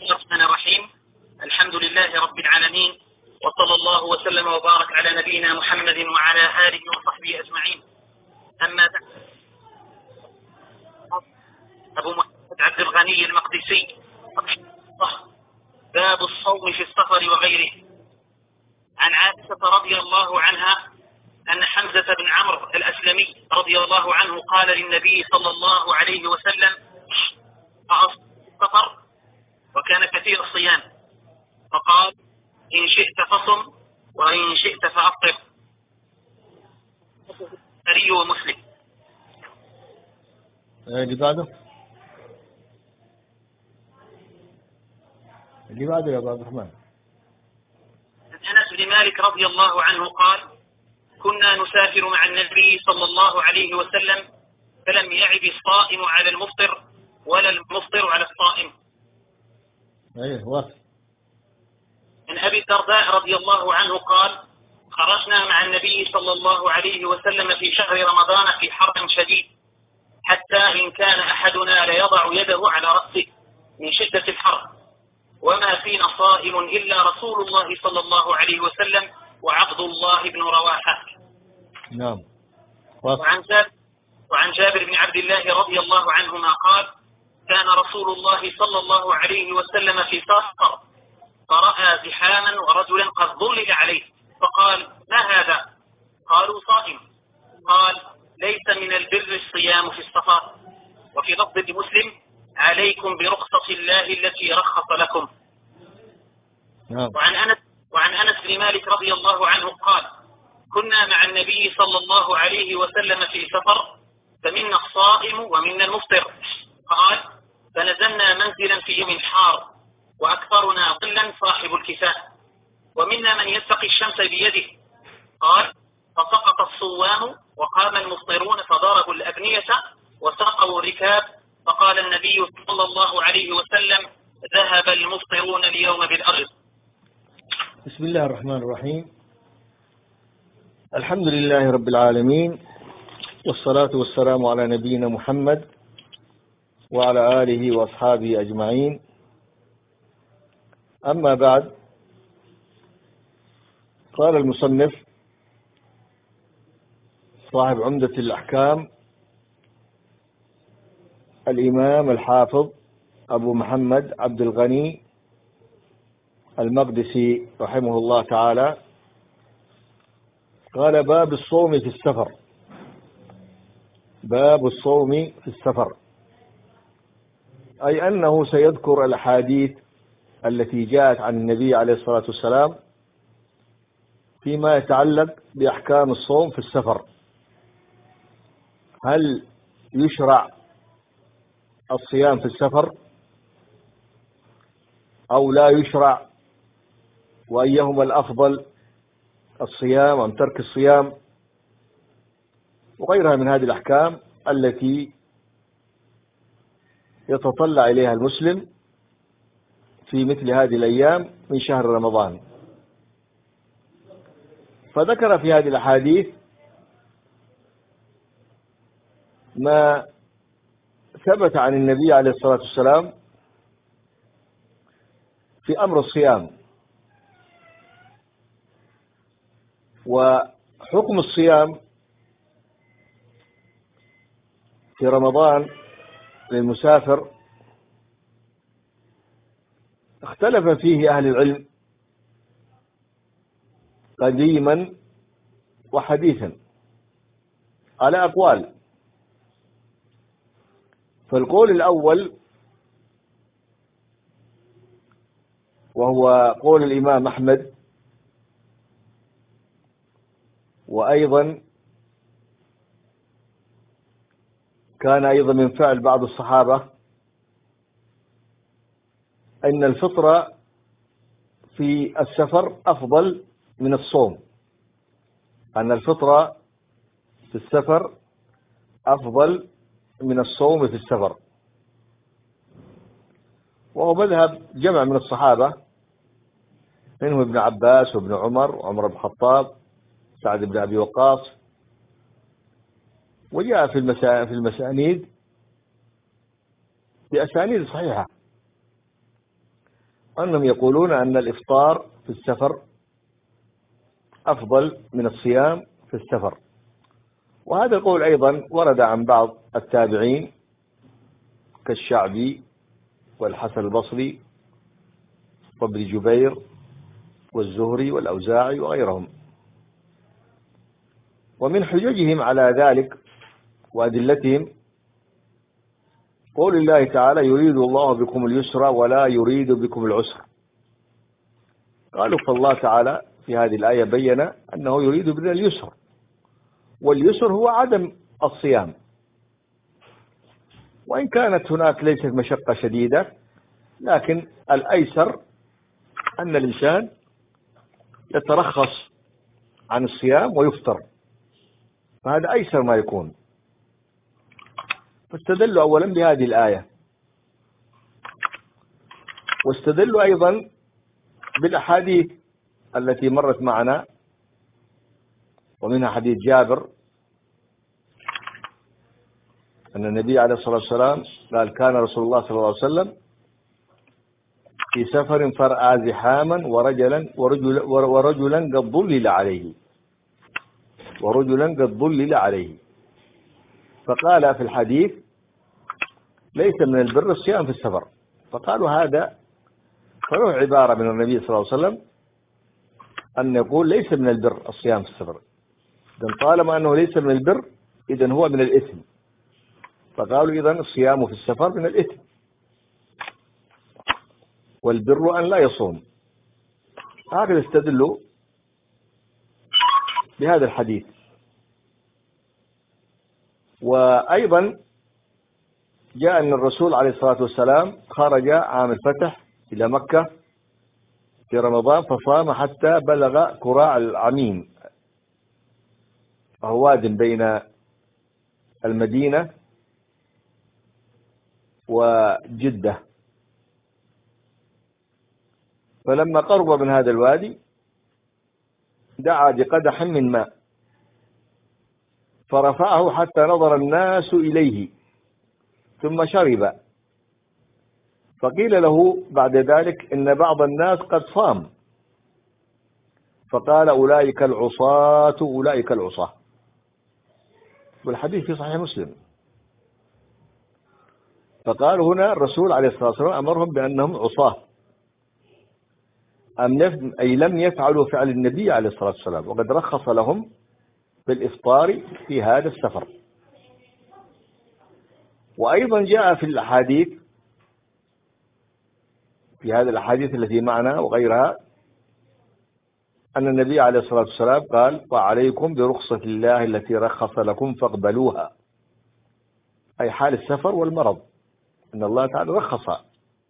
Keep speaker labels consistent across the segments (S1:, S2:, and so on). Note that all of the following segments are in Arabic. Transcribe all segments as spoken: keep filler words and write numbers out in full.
S1: الرحمن الرحيم. الحمد لله رب العالمين، وصلى الله وسلم وبارك على نبينا محمد وعلى آله وصحبه أجمعين. أما بعد، أبو محمد عبد الغني المقدسي باب الصوم في السفر وغيره. عن عائشة رضي الله عنها أن حمزة بن عمرو الأسلمي رضي الله عنه قال للنبي صلى الله عليه وسلم: أصوم في السفر؟ وكان كثير الصيام، فقال: إن شئت فصم وإن شئت فأفطر. البخاري ومسلم.
S2: اللي بعده اللي بعده يا أبو عبد الرحمن.
S1: أنس بن مالك رضي الله عنه قال: كنا نسافر مع النبي صلى الله عليه وسلم، فلم يعب الصائم على المفطر ولا المفطر على الصائم.
S2: ايه واصل.
S1: عن أبي الدرداء رضي الله عنه قال: خرجنا مع النبي صلى الله عليه وسلم في شهر رمضان في حر شديد، حتى إن كان أحدنا ليضع يده على رأسه من شدة الحر، وما فينا صائم إلا رسول الله صلى الله عليه وسلم وعبد الله بن رواحة.
S2: نعم.
S1: وعن جابر, وعن جابر بن عبد الله رضي الله عنهما قال: كان رسول الله صلى الله عليه وسلم في سفر، فرأى زحاما ورجلا قد ظلل عليه، فقال: ما هذا؟ قالوا: صائم. قال: ليس من البر الصيام في السفر. وفي لفظ مسلم: عليكم برخصة الله التي رخص لكم.
S2: نعم.
S1: وعن أنس وعن أنس بن مالك رضي الله عنه قال: كنا مع النبي صلى الله عليه وسلم في سفر، فمنا الصائم ومنا المفطر. قال: فنزلنا منزلا في يوم حار، وأكثرنا ظلا صاحب الكفاء، ومنا من يتقي الشمس بيده. قال: فسقط الصوام وقام المفطرون فضربوا الأبنية وسقوا الركاب، فقال النبي صلى الله عليه وسلم: ذهب المفطرون اليوم بالأرض.
S2: بسم الله الرحمن الرحيم. الحمد لله رب العالمين، والصلاة والسلام على نبينا محمد وعلى آله وأصحابه أجمعين. أما بعد، قال المصنف صاحب عمدة الأحكام الإمام الحافظ أبو محمد عبد الغني المقدسي رحمه الله تعالى، قال: باب الصوم في السفر. باب الصوم في السفر، أي أنه سيذكر الأحاديث التي جاءت عن النبي عليه الصلاة والسلام فيما يتعلق بأحكام الصوم في السفر. هل يشرع الصيام في السفر أو لا يشرع؟ وأيهما الأفضل، الصيام أم ترك الصيام؟ وغيرها من هذه الأحكام التي يتطلع إليها المسلم في مثل هذه الأيام من شهر رمضان. فذكر في هذه الأحاديث ما ثبت عن النبي عليه الصلاة والسلام في أمر الصيام، وحكم الصيام في رمضان للمسافر اختلف فيه أهل العلم قديما وحديثا على أقوال. فالقول الأول وهو قول الإمام أحمد، وأيضا كان أيضا من فعل بعض الصحابة، أن الفطر في السفر أفضل من الصوم، أن الفطر في السفر أفضل من الصوم في السفر. وهو مذهب جمع من الصحابة، منهم ابن عباس وابن عمر وعمر بن الخطاب، سعد بن أبي وقاص. وجاء في المسا... في المسانيد بأسانيد صحيحة أنهم يقولون أن الإفطار في السفر أفضل من الصيام في السفر. وهذا القول أيضا ورد عن بعض التابعين كالشعبي والحسن البصري وابن جبير والزهري والأوزاعي وغيرهم. ومن حججهم على ذلك وأدلتهم قول الله تعالى: يريد الله بكم اليسر ولا يريد بكم العسر. قالوا فالله تعالى في هذه الآية بين أنه يريد بنا اليسر، واليسر هو عدم الصيام، وإن كانت هناك ليست مشقة شديدة، لكن الأيسر أن الإنسان يترخص عن الصيام ويفطر، فهذا أيسر ما يكون. فاستدلوا أولا بهذه الآية، واستدلوا أيضا بالأحاديث التي مرت معنا، ومنها حديث جابر أن النبي عليه الصلاة والسلام قال: كان رسول الله صلى الله عليه وسلم في سفر فرأى زحاما ورجلا ورجلا, ورجلا قد ضلل عليه ورجلا قد ضلل عليه فقال في الحديث: ليس من البر الصيام في السفر. فقالوا هذا فله عبارة من النبي صلى الله عليه وسلم أن يقول ليس من البر الصيام في السفر، إذن طالما أنه ليس من البر إذن هو من الإثم، فقالوا إذن الصيام في السفر من الإثم، والبر أن لا يصوم. هكذا استدلوا بهذا الحديث. وأيضا جاء أن الرسول عليه الصلاة والسلام خرج عام الفتح إلى مكة في رمضان فصام حتى بلغ كراع العميم، وهو واد بين المدينة وجدة. فلما قرب من هذا الوادي دعا بقدح من ماء فرفعه حتى نظر الناس إليه ثم شرب، فقيل له بعد ذلك إن بعض الناس قد صام، فقال: أولئك العصاة أولئك العصاة. والحديث في صحيح مسلم. فقال هنا الرسول عليه الصلاة والسلام أمرهم بأنهم عصاة، أم أي لم يفعلوا فعل النبي عليه الصلاة والسلام، وقد رخص لهم بالإفطار في هذا السفر. وأيضا جاء في الأحاديث في هذه الأحاديث التي معنا وغيرها أن النبي عليه الصلاة والسلام قال: وعليكم برخصة الله التي رخص لكم فاقبلوها، أي حال السفر والمرض، أن الله تعالى رخص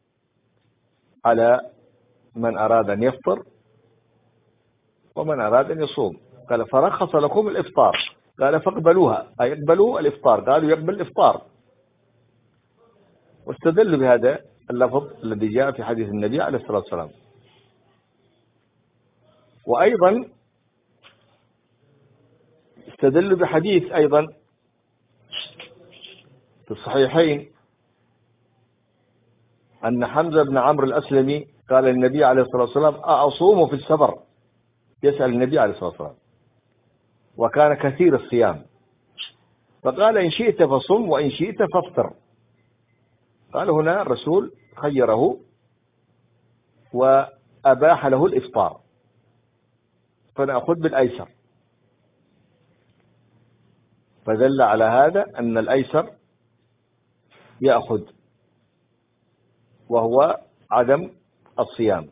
S2: على من أراد أن يفطر ومن أراد أن يصوم. قال: فرخص لكم الإفطار، قال: فاقبلوها، أي اقبلوا الإفطار، قالوا يقبل الإفطار. واستدلوا بهذا اللفظ الذي جاء في حديث النبي عليه الصلاة والسلام. وأيضا استدلوا بحديث أيضا في الصحيحين أن حمزة بن عمرو الأسلمي قال للنبي عليه الصلاة والسلام: أصوم في السفر؟ يسأل النبي عليه الصلاة والسلام، وكان كثير الصيام، فقال: إن شئت فصم وإن شئت فافطر. قال هنا الرسول خيره وأباح له الإفطار، فنأخذ بالأيسر، فدل على هذا أن الأيسر يأخذ وهو عدم الصيام.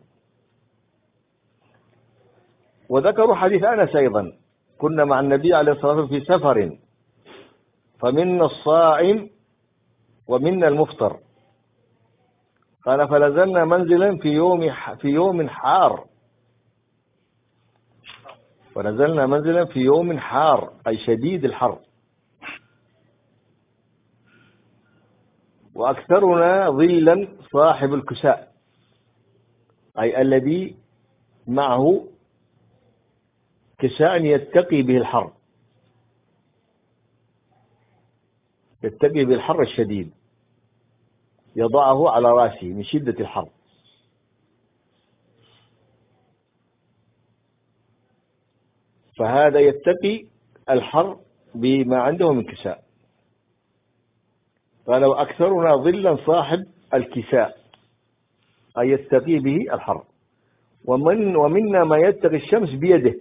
S2: وذكروا حديث أنس أيضا: كنا مع النبي عليه الصلاة والسلام في سفر فمنا الصائم ومنا المفطر، قال: فنزلنا منزلا في يوم في يوم حار ونزلنا منزلا في يوم حار أي شديد الحر، وأكثرنا ظلا صاحب الكساء، أي الذي معه كساء يتقي به الحر، يتقي به الحر الشديد، يضعه على رأسه من شدة الحر. فهذا يتقي الحر بما عنده من كساء. فلو أكثرنا ظلا صاحب الكساء أي يتقي به الحر. ومن ومنا من يتقي الشمس بيده،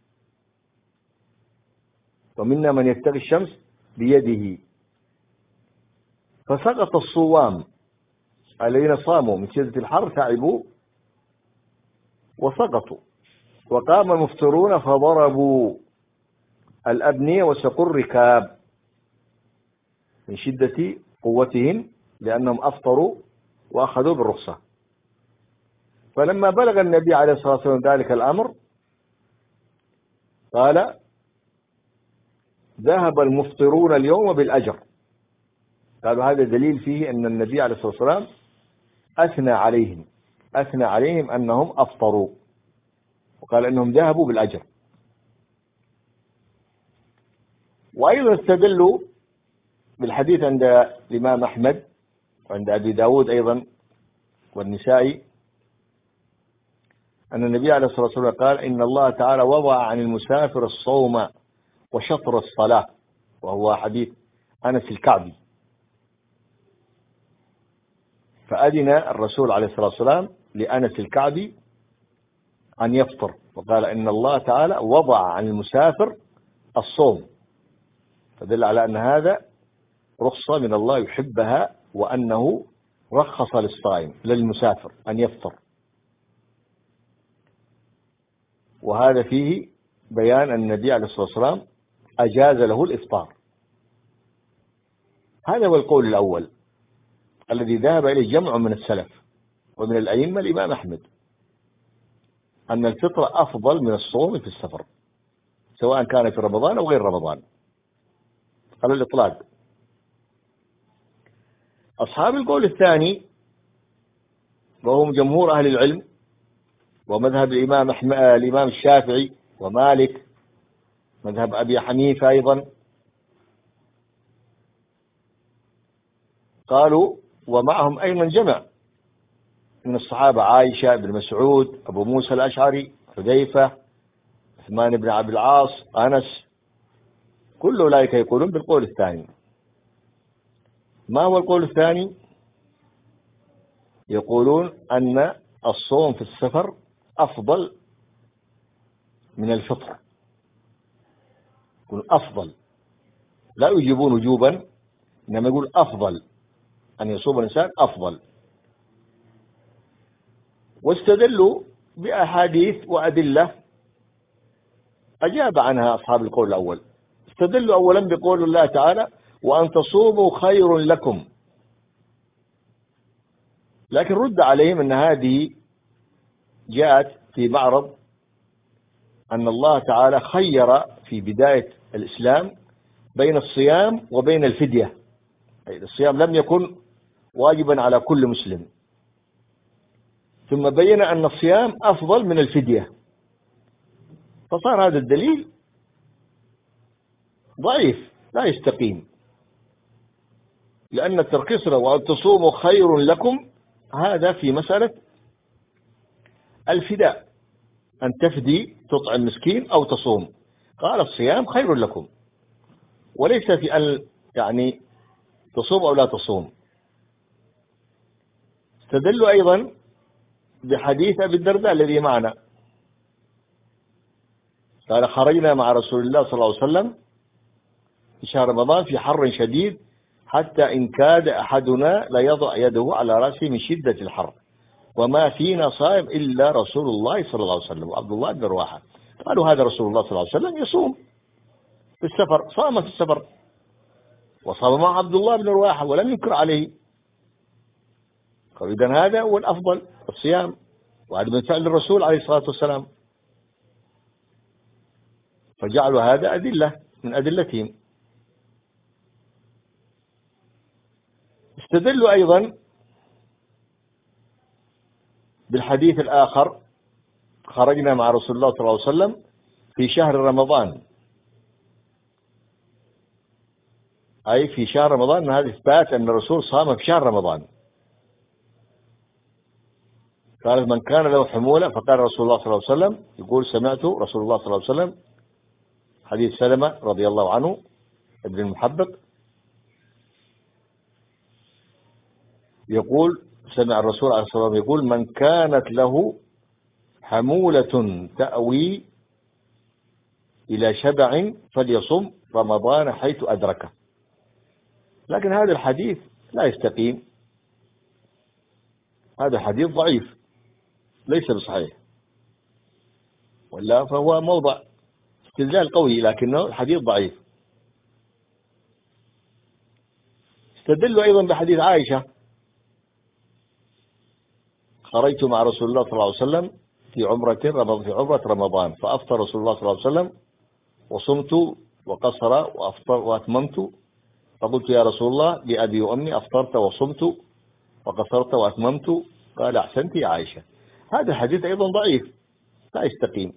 S2: ومنا من يتقي الشمس بيده. فسقط الصوام الذين صاموا من شدة الحر تعبوا وسقطوا، وقام المفطرون فضربوا الأبنية وسقوا الركاب من شدة قوتهم لأنهم أفطروا وأخذوا بالرخصة. فلما بلغ النبي عليه الصلاة والسلام ذلك الأمر قال ذهب المفطرون اليوم بالأجر. قالوا هذا دليل فيه أن النبي عليه الصلاة والسلام أثنى عليهم أثنى عليهم أنهم أفطروا، وقال أنهم ذهبوا بالأجر. وأيضا استدلوا بالحديث عند الإمام أحمد وعند أبي داود أيضا والنسائي أن النبي عليه الصلاة والسلام قال إن الله تعالى وضع عن المسافر الصوم وشطر الصلاة، وهو حديث أنس الكعبي. فأذن الرسول عليه الصلاة والسلام لأنس الكعبي أن يفطر، وقال إن الله تعالى وضع عن المسافر الصوم، فدل على أن هذا رخصة من الله يحبها، وأنه رخص للصائم للمسافر أن يفطر. وهذا فيه بيان أن النبي عليه الصلاة والسلام أجاز له الإفطار. هذا هو القول الأول الذي ذهب إليه جمع من السلف ومن الأئمة الإمام أحمد، أن الفطر أفضل من الصوم في السفر سواء كان في رمضان أو غير رمضان على الإطلاق. أصحاب القول الثاني وهم جمهور أهل العلم ومذهب الإمام أحمد الإمام الشافعي ومالك، مذهب أبي حنيفة أيضا، قالوا ومعهم أيضا جمع من الصحابة عائشة بن مسعود، أبو موسى الأشعري، حذيفة، عثمان بن عبد العاص، أنس، كل أولئك يقولون بالقول الثاني. ما هو القول الثاني؟ يقولون أن الصوم في السفر أفضل من الفطر، يقول أفضل، لا يجيبون وجوبا، إنما يقول أفضل أن يصوم الإنسان أفضل. واستدلوا بأحاديث وأدلة أجاب عنها أصحاب القول الأول. استدلوا أولا بقول الله تعالى وأن تصوموا خير لكم، لكن رد عليهم أن هذه جاءت في معرض أن الله تعالى خير في بداية الإسلام بين الصيام وبين الفدية، أي الصيام لم يكن واجبا على كل مسلم، ثم بين أن الصيام أفضل من الفدية، فصار هذا الدليل ضعيف لا يستقيم، لأن الترخيص له وأن تصوموا خير لكم هذا في مسألة الفداء، أن تفدي تطعم مسكين أو تصوم، قال الصيام خير لكم، وليس في أن يعني تصوم أو لا تصوم. استدلوا أيضا بحديث أبي الدرداء الذي معنا، قال خرجنا مع رسول الله صلى الله عليه وسلم في شهر رمضان في حر شديد حتى إن كاد أحدنا ليضع يده على رأسه من شدة الحر، وما فينا صائم إلا رسول الله صلى الله عليه وسلم وعبد الله بن رواحة. قالوا هذا رسول الله صلى الله عليه وسلم يصوم في السفر، صام في السفر وصام مع عبد الله بن رواحة ولم ينكر عليه. قالوا إذن هذا هو الأفضل الصيام، وهذا من فعل الرسول عليه الصلاة والسلام، فجعلوا هذا أدلة من أدلتهم. استدلوا أيضا بالحديث الآخر خرجنا مع رسول الله صلى الله عليه وسلم في شهر رمضان، أي في شهر رمضان، هذا إثبات أن الرسول صام في شهر رمضان. قال من كان له حمولة، فقال رسول الله صلى الله عليه وسلم، يقول سمعت رسول الله صلى الله عليه وسلم حديث سلمة رضي الله عنه ابن المحبق يقول سمع الرسول عليه الصلاة والسلام يقول: من كانت له حمولة تأوي إلى شبع فليصم رمضان حيث أدركه. لكن هذا الحديث لا يستقيم، هذا حديث ضعيف ليس بصحيح، ولا فهو موضع استدلال قوي لكنه الحديث ضعيف. استدلوا أيضا بحديث عائشة: خرجت مع رسول الله صلى الله عليه وسلم في عمرة في عمرة رمضان فأفطر رسول الله صلى الله عليه وسلم وصمت وقصر وأفطر وأتممت، فقلت: يا رسول الله بأبي وأمي أفطرت وصمت وقصرت وأتممت؟ قال: أحسنت يا عائشة. هذا الحديث أيضا ضعيف لا يستقيم،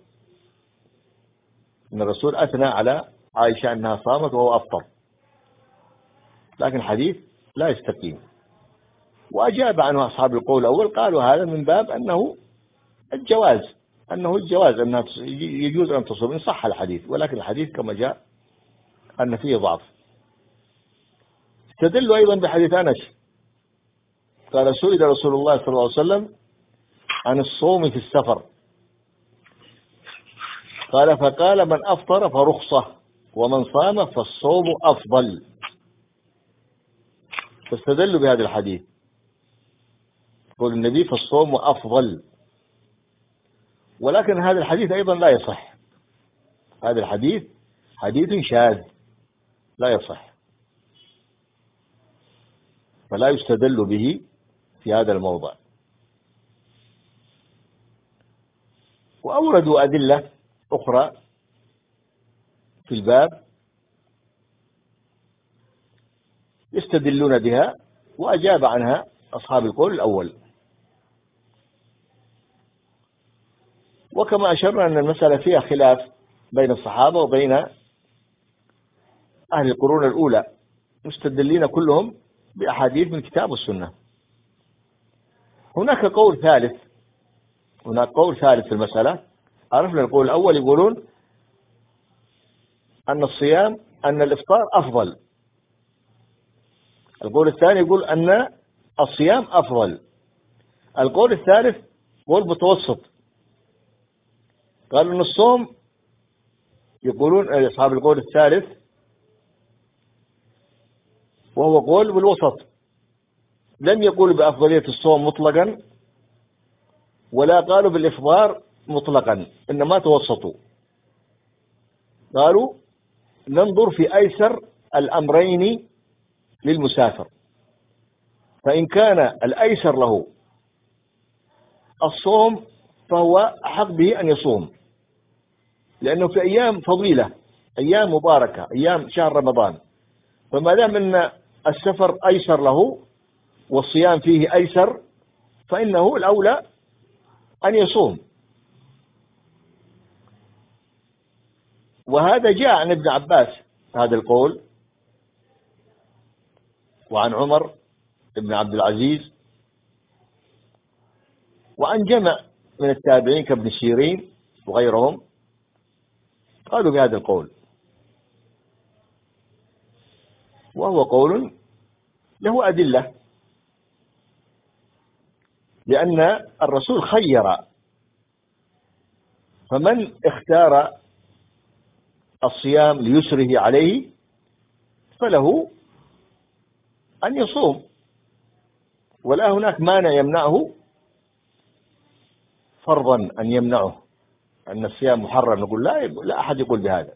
S2: إن الرسول أثنى على عائشة أنها صامت وهو أفطر، لكن الحديث لا يستقيم. وأجاب عنه أصحاب القول الأول، قالوا هذا من باب أنه الجواز، أنه الجواز أنها يجوز أن تصوم إن صح الحديث، ولكن الحديث كما جاء أن فيه ضعف. استدلوا أيضا بحديث أنس قال: سئل رسول الله صلى الله عليه وسلم عن الصوم في السفر، قال: فقال: من أفطر فرخصة، ومن صام فالصوم أفضل. فاستدلوا بهذا الحديث، قول النبي: فالصوم أفضل. ولكن هذا الحديث أيضا لا يصح، هذا الحديث حديث شاذ لا يصح، فلا يستدل به في هذا الموضع. وأوردوا أدلة أخرى في الباب يستدلون بها، وأجاب عنها أصحاب القول الأول. وكما أشرنا أن المسألة فيها خلاف بين الصحابة وبين أهل القرون الأولى، مستدلين كلهم بأحاديث من الكتاب والسنة. هناك قول ثالث هناك قول ثالث في المسألة. عرفنا القول الأول يقولون أن الصيام أن الإفطار أفضل. القول الثاني يقول أن الصيام أفضل. القول الثالث قول متوسط، قالوا أن الصوم، يقولون أصحاب القول الثالث وهو قول بالوسط، لم يقولوا بأفضلية الصوم مطلقا ولا قالوا بالإفطار مطلقا، إنما توسطوا، قالوا ننظر في أيسر الأمرين للمسافر، فإن كان الأيسر له الصوم فهو أحق به أن يصوم، لأنه في أيام فضيلة، أيام مباركة، أيام شهر رمضان، فما دام أن السفر أيسر له والصيام فيه أيسر فإنه الأولى أن يصوم. وهذا جاء عن ابن عباس هذا القول، وعن عمر بن عبد العزيز، وعن جمع من التابعين كابن سيرين وغيرهم قالوا بهذا القول، وهو قول له أدلة، لأن الرسول خير، فمن اختار الصيام ليسره عليه فله أن يصوم، ولا هناك مانع يمنعه فرضا أن يمنعه أن الصيام محرم، نقول لا لا أحد يقول بهذا.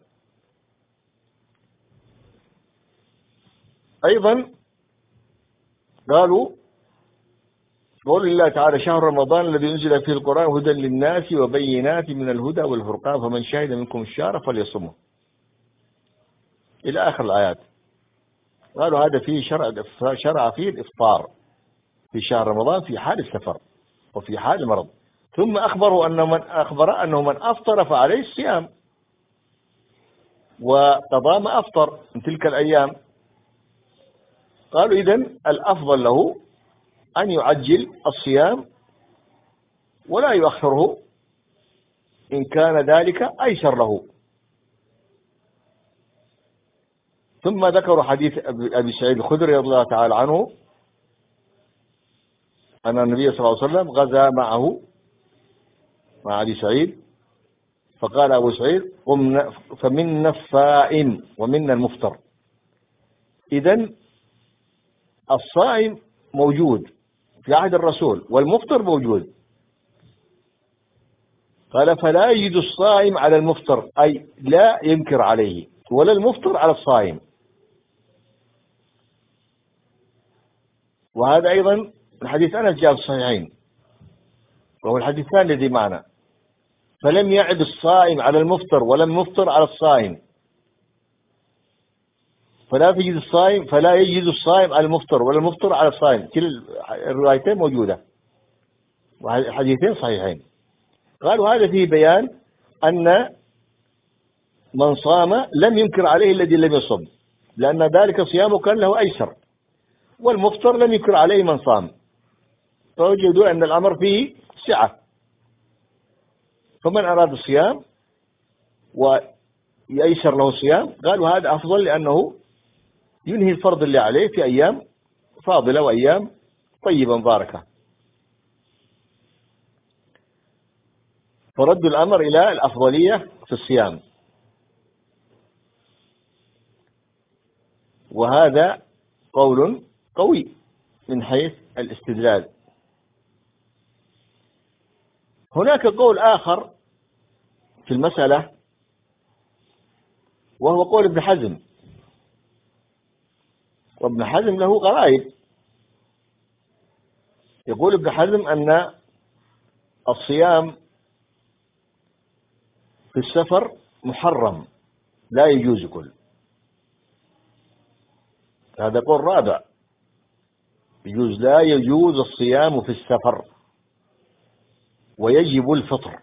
S2: أيضا قالوا قول الله تعالى: شهر رمضان الذي أنزل فيه القرآن هدى للناس وبينات من الهدى والفرقان فمن شهد منكم الشهر فليصمه، إلى آخر الآيات. قالوا هذا فيه شرع شرع فيه الإفطار في شهر رمضان في حال السفر وفي حال المرض، ثم أخبروا أن من أخبر أنه من أفطر فعليه الصيام وقضى ما أفطر من تلك الأيام. قالوا إذن الأفضل له أن يعجل الصيام ولا يؤخره إن كان ذلك أيسر له. ثم ذكروا حديث أبي سعيد الخدري رضي الله تعالى عنه أن النبي صلى الله عليه وسلم غزا معه مع أبي سعيد، فقال أبو سعيد قمنا فمنا الصائم ومنا المفطر. إذن الصائم موجود في عهد الرسول والمفطر موجود. قال فلا يجد الصائم على المفطر، أي لا ينكر عليه، ولا المفطر على الصائم. وهذا أيضا من حديث أنس جاء في الصحيحين، وهو الحديث الثاني الذي معنا، فلم يعد الصائم على المفطر ولا المفطر على الصائم، فلا تجد الصائم فلا يجد الصائم على المفطر ولا المفطر على الصائم. كل الروايتين موجودة وحديثين صحيحين. قالوا هذا فيه بيان أن من صام لم ينكر عليه الذي لم يصم، لأن ذلك صيامه كان له أيسر، والمفطر لم ينكر عليه من صام، فوجدوا أن الأمر فيه سعة. فمن أراد الصيام ويأيسر له الصيام قالوا هذا أفضل، لأنه ينهي الفرض اللي عليه في أيام فاضلة وأيام طيبة مباركة. فردوا الأمر إلى الأفضلية في الصيام، وهذا قول قوي من حيث الاستدلال. هناك قول آخر في المسألة، وهو قول ابن حزم، وابن حزم له غرائب. يقول ابن حزم أن الصيام في السفر محرم لا يجوز كل. هذا قول رابع، يجوز لا يجوز الصيام في السفر ويجب الفطر.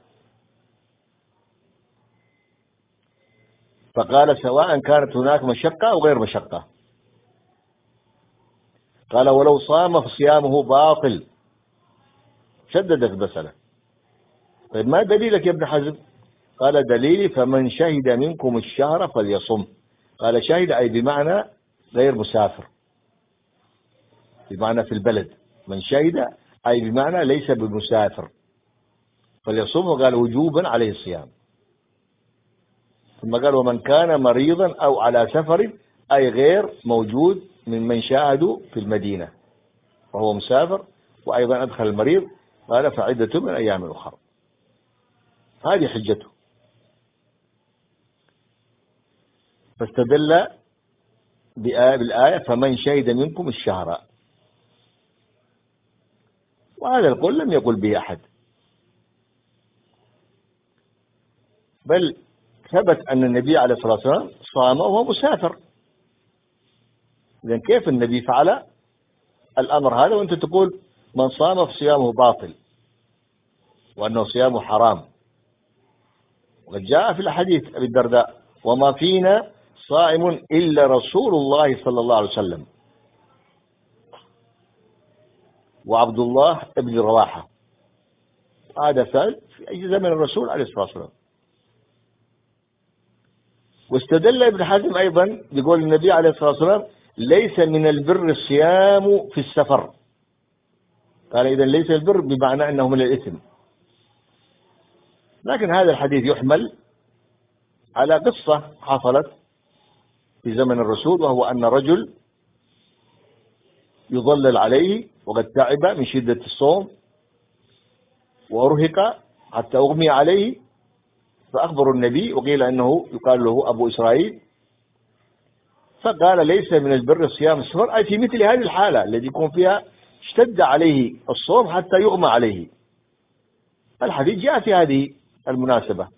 S2: فقال سواء كانت هناك مشقة أو غير مشقة. قال ولو صام فصيامه باطل. شدد في المسألة. طيب ما دليلك يا ابن حزم؟ قال دليلي فمن شهد منكم الشهر فليصم. قال شهد أي بمعنى غير مسافر، بمعنى في البلد. من شهد أي بمعنى ليس بمسافر فليصم، وقال وجوبا عليه الصيام. ثم قال ومن كان مريضا أو على سفر، أي غير موجود من من شاهدوا في المدينة وهو مسافر، وأيضا أدخل المريض، قال فعدة من أيام أخرى. هذه حجته. فاستدل بالآية فمن شهد منكم الشهر، وهذا القول لم يقل به أحد، بل ثبت أن النبي عليه الصلاة والسلام صام وهو مسافر. إذن كيف النبي فعل الأمر هذا وأنت تقول من صام فصيامه باطل وأنه صيامه حرام؟ وقد جاء في الحديث أبي الدرداء وما فينا صائم إلا رسول الله صلى الله عليه وسلم وعبد الله ابن رواحة. هذا فعل في أي زمن الرسول عليه الصلاة والسلام. واستدل ابن حزم أيضا يقول النبي عليه الصلاة والسلام ليس من البر الصيام في السفر. قال إذن ليس البر بمعنى أنه من الإثم. لكن هذا الحديث يحمل على قصة حصلت في زمن الرسول، وهو أن رجل يضلل عليه وقد تعب من شدة الصوم وأرهق حتى أغمي عليه، فأخبروا النبي، وقيل أنه يقال له أبو إسرائيل، فقال ليس من البر صيام السفر، أي في مثل هذه الحالة التي يكون فيها اشتد عليه الصوم حتى يغمى عليه. الحديث جاء في هذه المناسبة.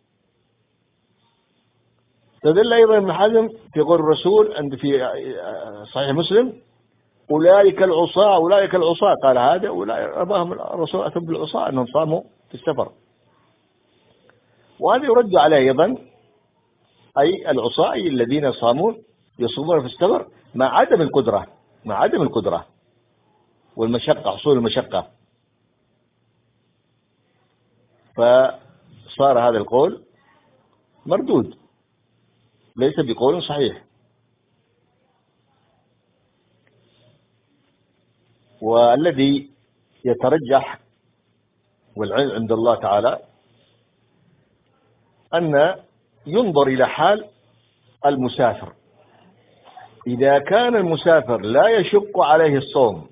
S2: استدل أيضا ابن حزم في قول الرسول عند في صحيح مسلم أولئك العصاة أولئك العصاة، قال هذا رباهم الرسول أتوا بالعصاة أنهم صاموا في السفر، وهذا يرد عليه أيضا، أي العصاة الذين صامون يصومون في السفر مع عدم القدرة مع عدم القدرة والمشقة، حصول المشقة. فصار هذا القول مردود، ليس بقول صحيح. والذي يترجح والعلم عند الله تعالى أن ينظر إلى حال المسافر. إذا كان المسافر لا يشق عليه الصوم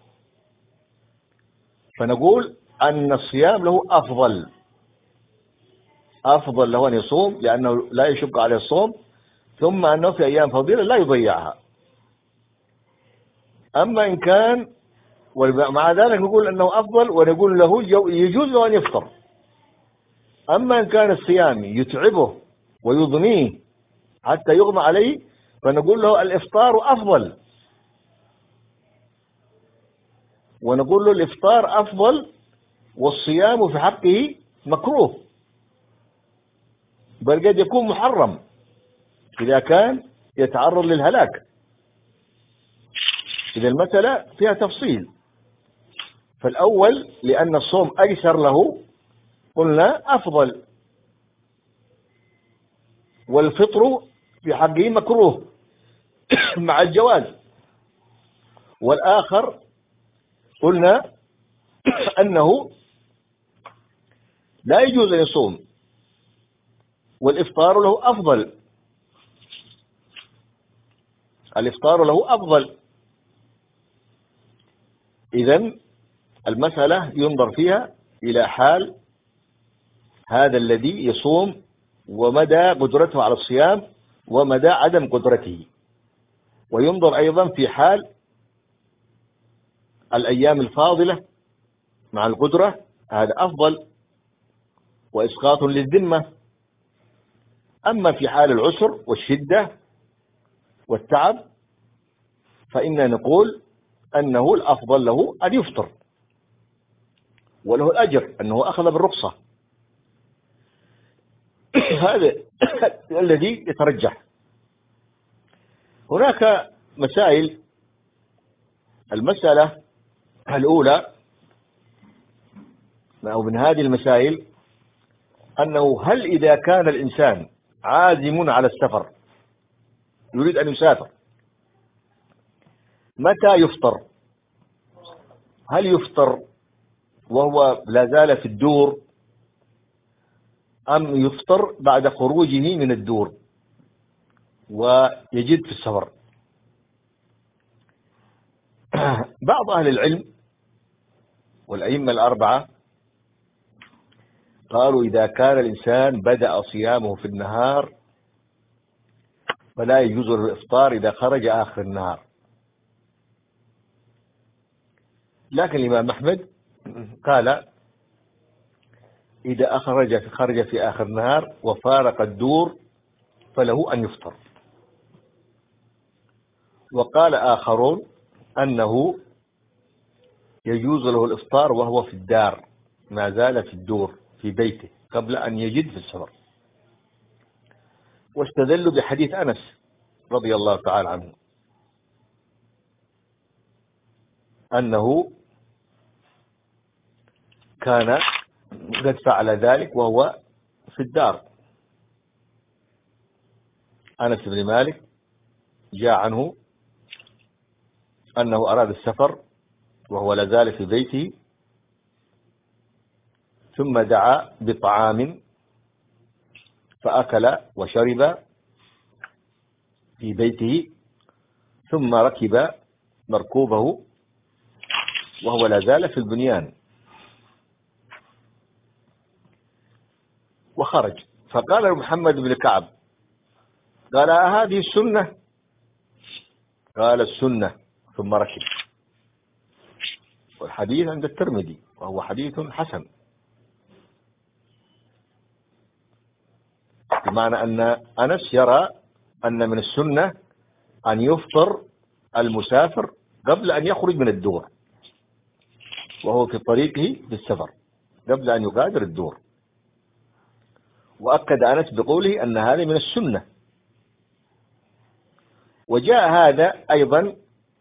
S2: فنقول أن الصيام له أفضل أفضل له أن يصوم لأنه لا يشق عليه الصوم، ثم أنه في أيام فضيلة لا يضيعها. أما إن كان، ومع ذلك نقول أنه أفضل ونقول له يجوز له أن يفطر. أما إن كان الصيام يتعبه ويضنيه حتى يغمى عليه فنقول له الإفطار أفضل، ونقول له الإفطار أفضل والصيام في حقه مكروه، بل قد يكون محرم إذا كان يتعرض للهلاك. إذا المسألة فيها تفصيل. فالأول لأن الصوم أيسر له قلنا أفضل، والفطر في حقه مكروه مع الجواز. والآخر قلنا أنه لا يجوز أن يصوم والإفطار له أفضل، الإفطار له أفضل. إذن المسألة ينظر فيها إلى حال هذا الذي يصوم ومدى قدرته على الصيام ومدى عدم قدرته، وينظر أيضا في حال الأيام الفاضلة مع القدرة، هذا أفضل وإسقاط للذمة. أما في حال العسر والشدة والتعب فإننا نقول أنه الأفضل له أن يفطر وله الأجر أنه أخذ بالرخصة. هذا الذي يترجح. هناك مسائل. المسألة الأولى أو من هذه المسائل أنه هل إذا كان الإنسان عازم على السفر يريد أن يسافر متى يفطر؟ هل يفطر وهو لا زال في الدور أم يفطر بعد خروجه من الدور ويجد في السفر؟ بعض أهل العلم والأئمة الأربعة قالوا إذا كان الإنسان بدأ صيامه في النهار فلا يجوز له الإفطار إذا خرج آخر النهار. لكن الإمام أحمد قال إذا أخرج خرج في آخر النهار وفارق الدور فله أن يفطر. وقال آخرون أنه يجوز له الإفطار وهو في الدار ما زال في الدور في بيته قبل أن يجد في السفر، واستدلوا بحديث أنس رضي الله تعالى عنه أنه كان قد فعل ذلك وهو في الدار. أنس بن مالك جاء عنه أنه أراد السفر وهو لا زال في بيته، ثم دعا بطعام فأكل وشرب في بيته، ثم ركب مركوبه وهو لا زال في البنيان وخرج. فقال محمد بن كعب قال هذه السنة؟ قال السنة، ثم ركب. والحديث عند الترمذي وهو حديث حسن، بمعنى أن أنس يرى أن من السنة أن يفطر المسافر قبل أن يخرج من الدور وهو في طريقه بالسفر قبل أن يغادر الدور. وأكد أنس بقوله أن هذا من السنة. وجاء هذا أيضا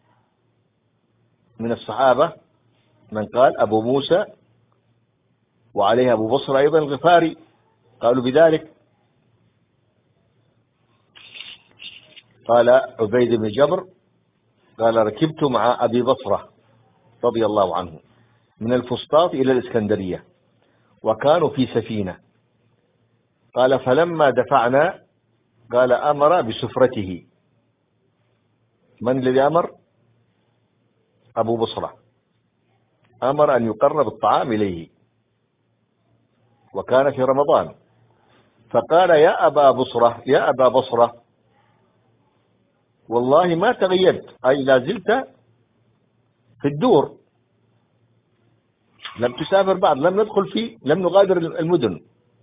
S2: من الصحابة من قال أبو موسى وعليه أبو بصر أيضا الغفاري قالوا بذلك. قال عبيد بن جبر قال ركبت مع أبي بصرة رضي الله عنه من الفسطاط إلى الإسكندرية، وكانوا في سفينة. قال فلما دفعنا قال أمر بسفرته. من الذي أمر؟ أبو بصرة أمر أن يقرب الطعام إليه، وكان في رمضان. فقال يا أبا بصرة يا أبا بصرة والله ما تغيبت، أي لا زلت في الدور، لم تسافر بعد، لم ندخل فيه، لم نغادر المدن.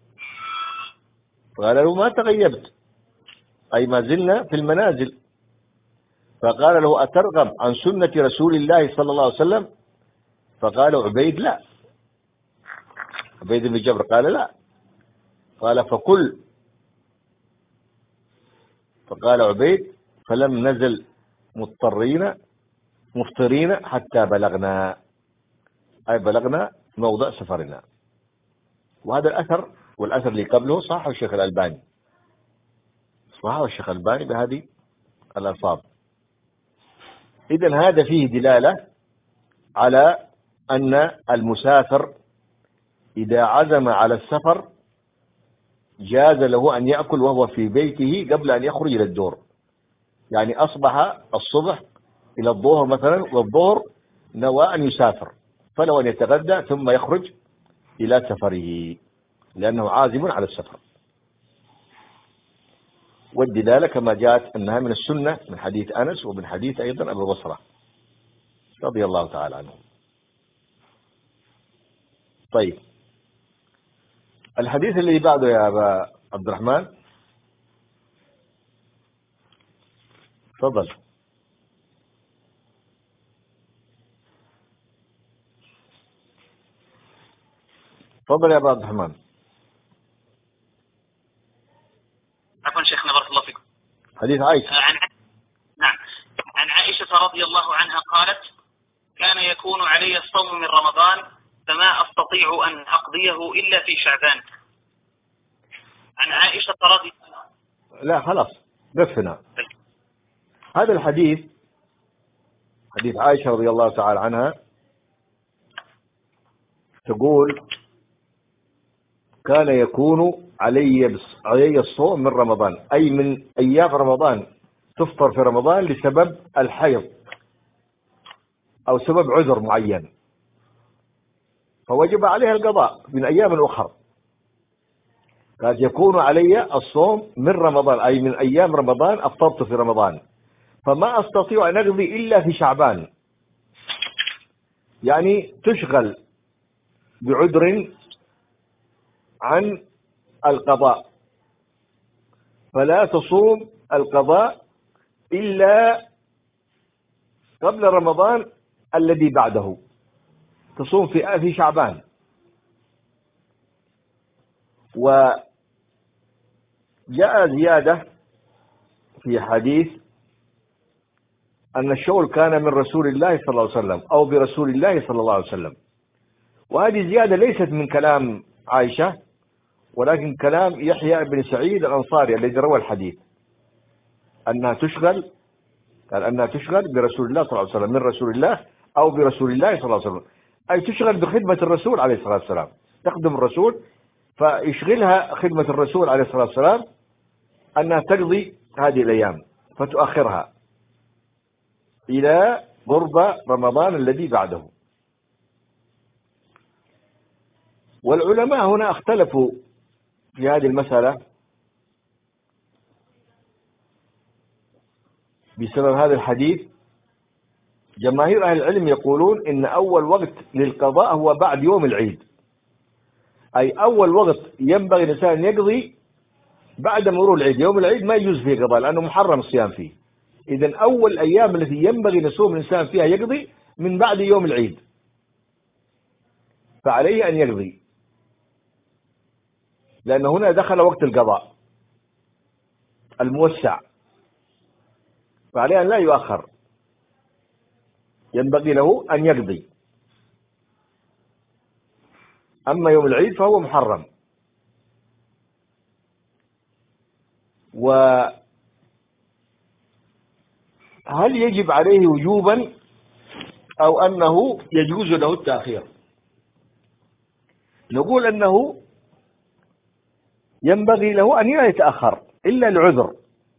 S2: قال له ما تغيبت، أي ما زلنا في المنازل. فقال له أترغب عن سنة رسول الله صلى الله عليه وسلم؟ فقال عبيد لا، عبيد بن جبر قال لا. قال فكل. فقال عبيد فلم نزل مضطرين مفطرين حتى بلغنا، أي بلغنا موضع سفرنا. وهذا الأثر والأثر اللي قبله صححه الشيخ الألباني، صححه الشيخ الألباني بهذه الألفاظ. إذن هذا فيه دلالة على أن المسافر إذا عزم على السفر جاز له أن يأكل وهو في بيته قبل أن يخرج إلى الدور. يعني أصبح الصبح إلى الظهر مثلا، والظهر نوى أن يسافر، فلو أن يتغدى ثم يخرج إلى سفره لأنه عازم على السفر. والدلالة كما جاءت أنها من السنة من حديث أنس ومن حديث أيضا أبي بصرة رضي الله تعالى عنه. طيب الحديث اللي بعده يا أبا عبد الرحمن، تفضل. تفضل يا أبا عبد الرحمن.
S1: عفوا شيخنا بارك الله فيكم.
S2: حديث عائشة.
S1: عن نعم عن عائشة رضي الله عنها قالت كان يكون علي الصوم من رمضان فما أستطيع أن أقضيه إلا في شعبان. عن عائشة رضي
S2: لا خلاص بس هنا هذا الحديث حديث عائشة رضي الله تعالى عنها تقول كان يكون علي علي الصوم من رمضان، أي من أيام رمضان تفطر في رمضان لسبب الحيض أو سبب عذر معين، فوجب عليها القضاء من أيام أخرى. قد يكون علي الصوم من رمضان، أي من أيام رمضان أفطرت في رمضان، فما أستطيع أن أقضي إلا في شعبان. يعني تشغل بعذر عن القضاء، فلا تصوم القضاء إلا قبل رمضان الذي بعده، تصوم في في شعبان. وجاء زيادة في حديث أن الشغل كان من رسول الله صلى الله عليه وسلم أو برسول الله صلى الله عليه وسلم، وهذه زيادة ليست من كلام عائشة ولكن كلام يحيى بن سعيد الأنصاري الذي روى الحديث، أنها تشغل قال أنها تشغل برسول الله صلى الله عليه وسلم، من رسول الله أو برسول الله صلى الله عليه وسلم، أي تشغل بخدمة الرسول عليه الصلاة والسلام، تخدم الرسول فيشغلها خدمة الرسول عليه الصلاة والسلام أنها تقضي هذه الأيام فتؤخرها إلى قرب رمضان الذي بعده. والعلماء هنا اختلفوا في هذه المسألة بسبب هذا الحديث. جماهير أهل العلم يقولون إن أول وقت للقضاء هو بعد يوم العيد، أي أول وقت ينبغي الإنسان يقضي بعد مرور العيد. يوم العيد ما يجوز فيه قضاء لأنه محرم الصيام فيه. إذن أول الأيام التي ينبغي نصوم الإنسان فيها يقضي من بعد يوم العيد، فعليه أن يقضي لأن هنا دخل وقت القضاء الموسع، فعليه أن لا يؤخر، ينبغي له أن يقضي. أما يوم العيد فهو محرم. وهل يجب عليه وجوبا أو أنه يجوز له التأخير. نقول أنه ينبغي له أن لا يتأخر إلا العذر،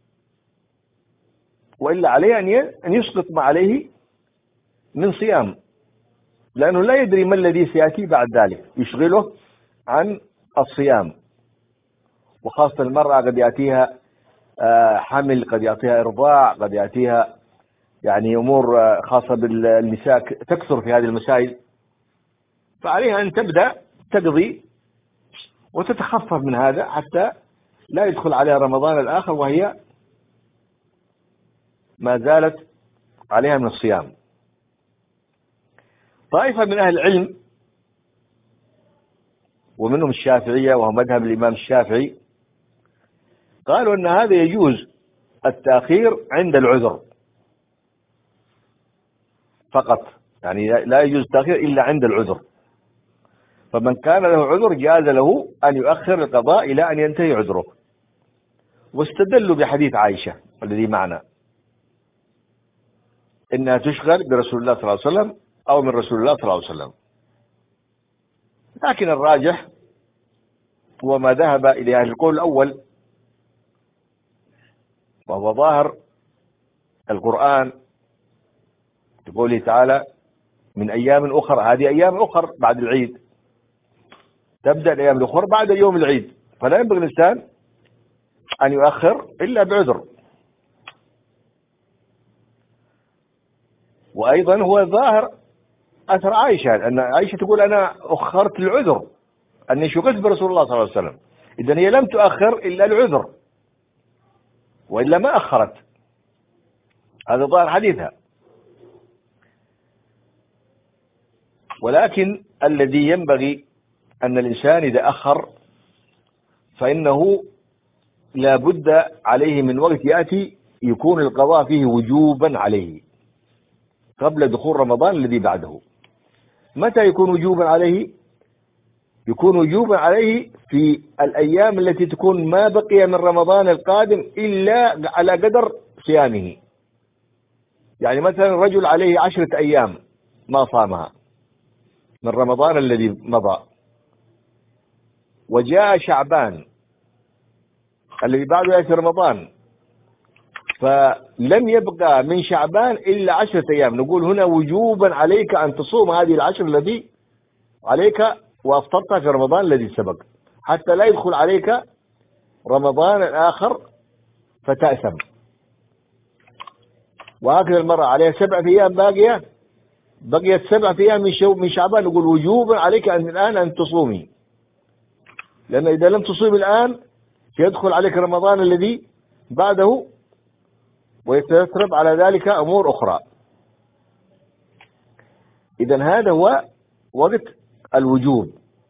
S2: وإلا عليه أن يسقط ما عليه من صيام، لأنه لا يدري ما الذي سيأتي بعد ذلك يشغله عن الصيام. وخاصة المرأة قد يأتيها حمل، قد يأتيها إرضاع، قد يأتيها يعني أمور خاصة بالنساء تكثر في هذه المسائل، فعليها أن تبدأ تقضي وتتخفف من هذا حتى لا يدخل عليها رمضان الآخر وهي ما زالت عليها من الصيام. طائفة من أهل العلم ومنهم الشافعية وهو مذهب الإمام الشافعي قالوا أن هذا يجوز التأخير عند العذر فقط، يعني لا يجوز التأخير إلا عند العذر. فمن كان له عذر جاز له أن يؤخر القضاء إلى أن ينتهي عذره، واستدلوا بحديث عائشة الذي معنا إنها تشغل برسول الله صلى الله عليه وسلم أو من رسول الله صلى الله عليه وسلم. لكن الراجح هو ما ذهب إليه أهل القول الأول، وهو ظاهر القرآن بقوله تعالى من أيام أخرى. هذه أيام أخرى بعد العيد، تبدأ الأيام الأخرى بعد يوم العيد، فلا ينبغي الإنسان أن يؤخر إلا بعذر. وأيضا هو ظاهر أثر عائشة، أن عائشة تقول أنا أخرت العذر، أني شغلت برسول الله صلى الله عليه وسلم. إذن هي لم تؤخر إلا العذر، وإلا ما أخرت. هذا ظاهر حديثها. ولكن الذي ينبغي أن الإنسان إذا أخر فإنه لا بد عليه من وقت يأتي يكون القضاء فيه وجوبا عليه قبل دخول رمضان الذي بعده. متى يكون وجوبا عليه؟ يكون وجوبا عليه في الأيام التي تكون ما بقي من رمضان القادم إلا على قدر صيامه. يعني مثلا الرجل عليه عشرة أيام ما صامها من رمضان الذي مضى، وجاء شعبان الذي بعده يأتي رمضان، فلم يبقى من شعبان إلا عشرة أيام، نقول هنا وجوبا عليك أن تصوم هذه العشر الذي عليك وأفطرتها في رمضان الذي سبق، حتى لا يدخل عليك رمضان الآخر فتأثم. وهكذا المرأة عليها سبعة أيام باقية، بقيت سبعة أيام من شو من شعبان، نقول وجوبا عليك أن الآن أن تصومي، لأن إذا لم تصوم الآن سيدخل عليك رمضان الذي بعده ويترتب على ذلك أمور أخرى. إذن هذا هو وقت الوجوب.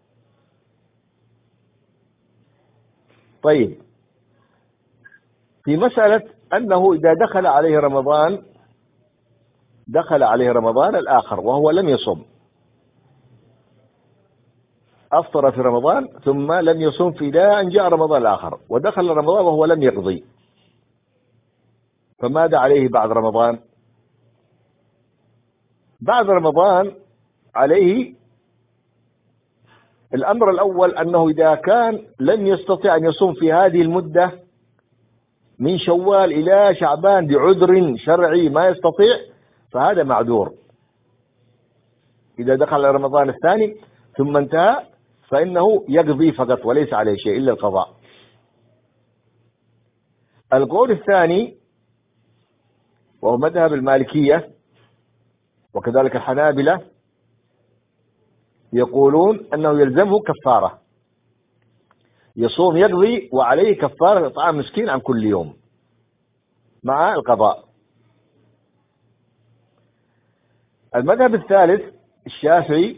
S2: طيب، في مسألة أنه إذا دخل عليه رمضان دخل عليه رمضان الآخر وهو لم يصم، أفطر في رمضان ثم لم يصم في إلى أن جاء رمضان الآخر، ودخل رمضان وهو لم يقضي، فماذا عليه بعد رمضان؟ بعد رمضان عليه الأمر الأول أنه إذا كان لم يستطيع أن يصوم في هذه المدة من شوال إلى شعبان بعذر شرعي ما يستطيع، فهذا معذور. إذا دخل على رمضان الثاني ثم انتهى فإنه يقضي فقط وليس عليه شيء إلا القضاء. القول الثاني وهو مذهب المالكية وكذلك الحنابلة يقولون أنه يلزمه كفارة، يصوم يقضي وعليه كفارة إطعام مسكين عن كل يوم مع القضاء. المذهب الثالث الشافعي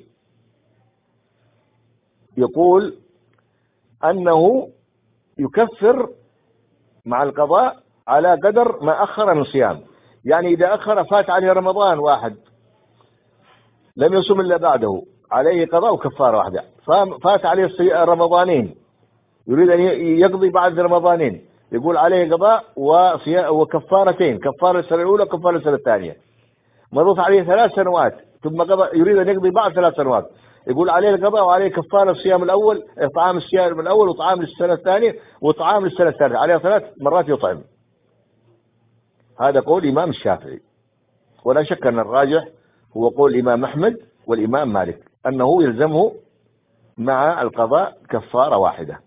S2: يقول أنه يكفر مع القضاء على قدر ما أخر من صيام. يعني إذا أخر فات عليه رمضان واحد لم يصوم إلا بعده عليه قضاء وكفارة واحدة، فات عليه رمضانين يريد أن يقضي بعد رمضانين يقول عليه قضاء وكفارتين، كفارة السنة الأولى وكفارة السنة الثانية. مرت عليه ثلاث سنوات ثم قضى يريد أن يقضي بعد ثلاث سنوات، يقول عليه القضاء وعليه كفارة الصيام الأول، إطعام الصيام الأول وطعام للسنة الثانية وطعام للسنة الثالثة، عليه ثلاث مرات يطعم. هذا قول الإمام الشافعي، ولا شك أن الراجح هو قول الإمام أحمد والإمام مالك أنه يلزمه مع القضاء كفارة واحدة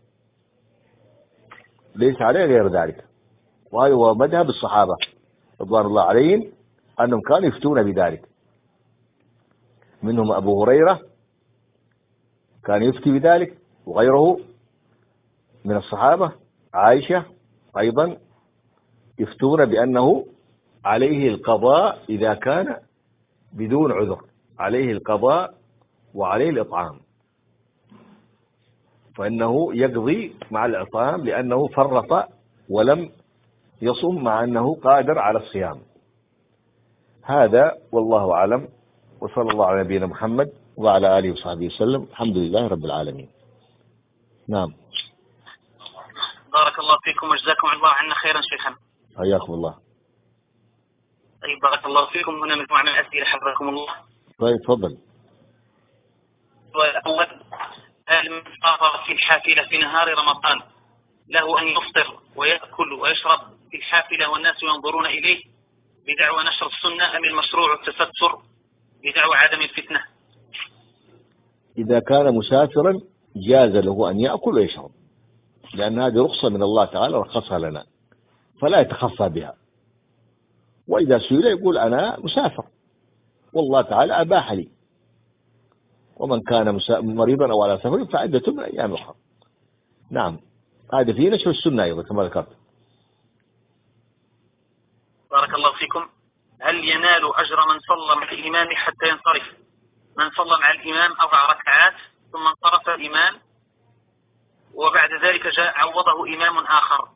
S2: ليس عليه غير ذلك. وهذا هو مذهب الصحابة رضوان الله عليهم أنهم كانوا يفتون بذلك، منهم أبو هريرة كان يفتي بذلك وغيره من الصحابة، عائشة أيضا يفتون بأنه عليه القضاء إذا كان بدون عذر، عليه القضاء وعليه الإطعام، فإنه يقضي مع الإطعام لأنه فرط ولم يصم مع أنه قادر على الصيام. هذا والله أعلم، وصلى الله على نبينا محمد وعلى آله وصحبه وسلم، الحمد لله رب العالمين. نعم.
S1: بارك الله فيكم وجزاكم الله عنا خيرا شيخنا.
S2: حياكم الله.
S1: طيب بارك الله فيكم. هنا مجموعة من الأسئلة حفظكم الله.
S2: طيب تفضل.
S1: الأول، هل من سافر في الحافلة في نهار رمضان له أن يفطر ويأكل ويشرب في الحافلة والناس ينظرون إليه بدعوى نشر السنة، أم المشروع التستر بدعوى عدم الفتنة؟
S2: إذا كان مسافرا جاز له أن يأكل ويشرب، لأن هذه رخصة من الله تعالى رخصها لنا، فلا يتخفى بها. وإذا سئل يقول أنا مسافر والله تعالى أباح لي، ومن كان مريضا أو على سفر فعدة من أيام أخرى. نعم، هذا فيه نشر السنة أيضا كما ذكرت.
S1: بارك الله فيكم. هل ينال أجر من صلى مع الإمام حتى ينصرف؟ من صلى مع الإمام أربع ركعات ثم انصرف الإمام وبعد ذلك جاء عوضه إمام آخر.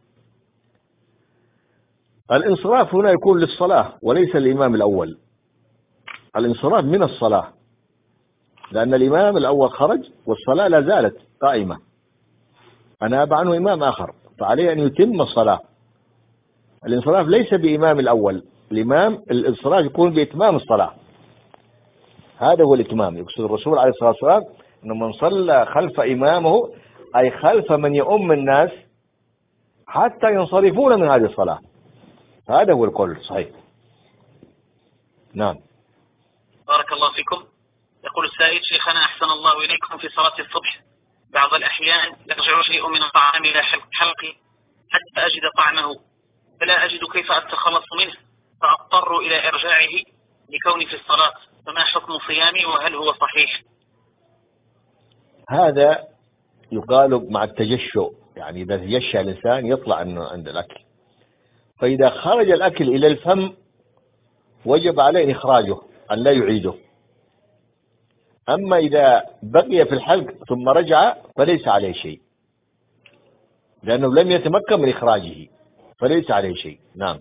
S2: الانصراف هنا يكون للصلاة وليس الإمام الأول، الانصراف من الصلاة، لأن الإمام الأول خرج والصلاة لا زالت قائمة، أناب عنه إمام آخر فعليه أن يتم الصلاة. الانصراف ليس بإمام الأول، الإمام الانصراف يكون بإتمام الصلاة، هذا هو الإتمام. يقصد الرسول عليه الصلاة والسلام أنه من صلى خلف إمامه أي خلف من يؤم الناس حتى ينصرفون من هذه الصلاة، هذا هو القول الصحيح. نعم.
S1: بارك الله فيكم. يقول السائل: شيخنا أحسن الله إليكم، في صلاة الصبح بعض الأحيان يرجع شيء من الطعام إلى حلقي حتى أجد طعمه فلا أجد كيف أتخلص منه فأضطر إلى إرجاعه لكوني في الصلاة، فما حكم صيامي وهل هو صحيح؟
S2: هذا يقال مع التجشؤ، يعني إذا تجشى الإنسان يطلع أنه عند الأكل، فإذا خرج الأكل إلى الفم وجب عليه إخراجه أن لا يعيده. أما إذا بقي في الحلق ثم رجع فليس عليه شيء، لأنه لم يتمكن من إخراجه فليس عليه شيء. نعم.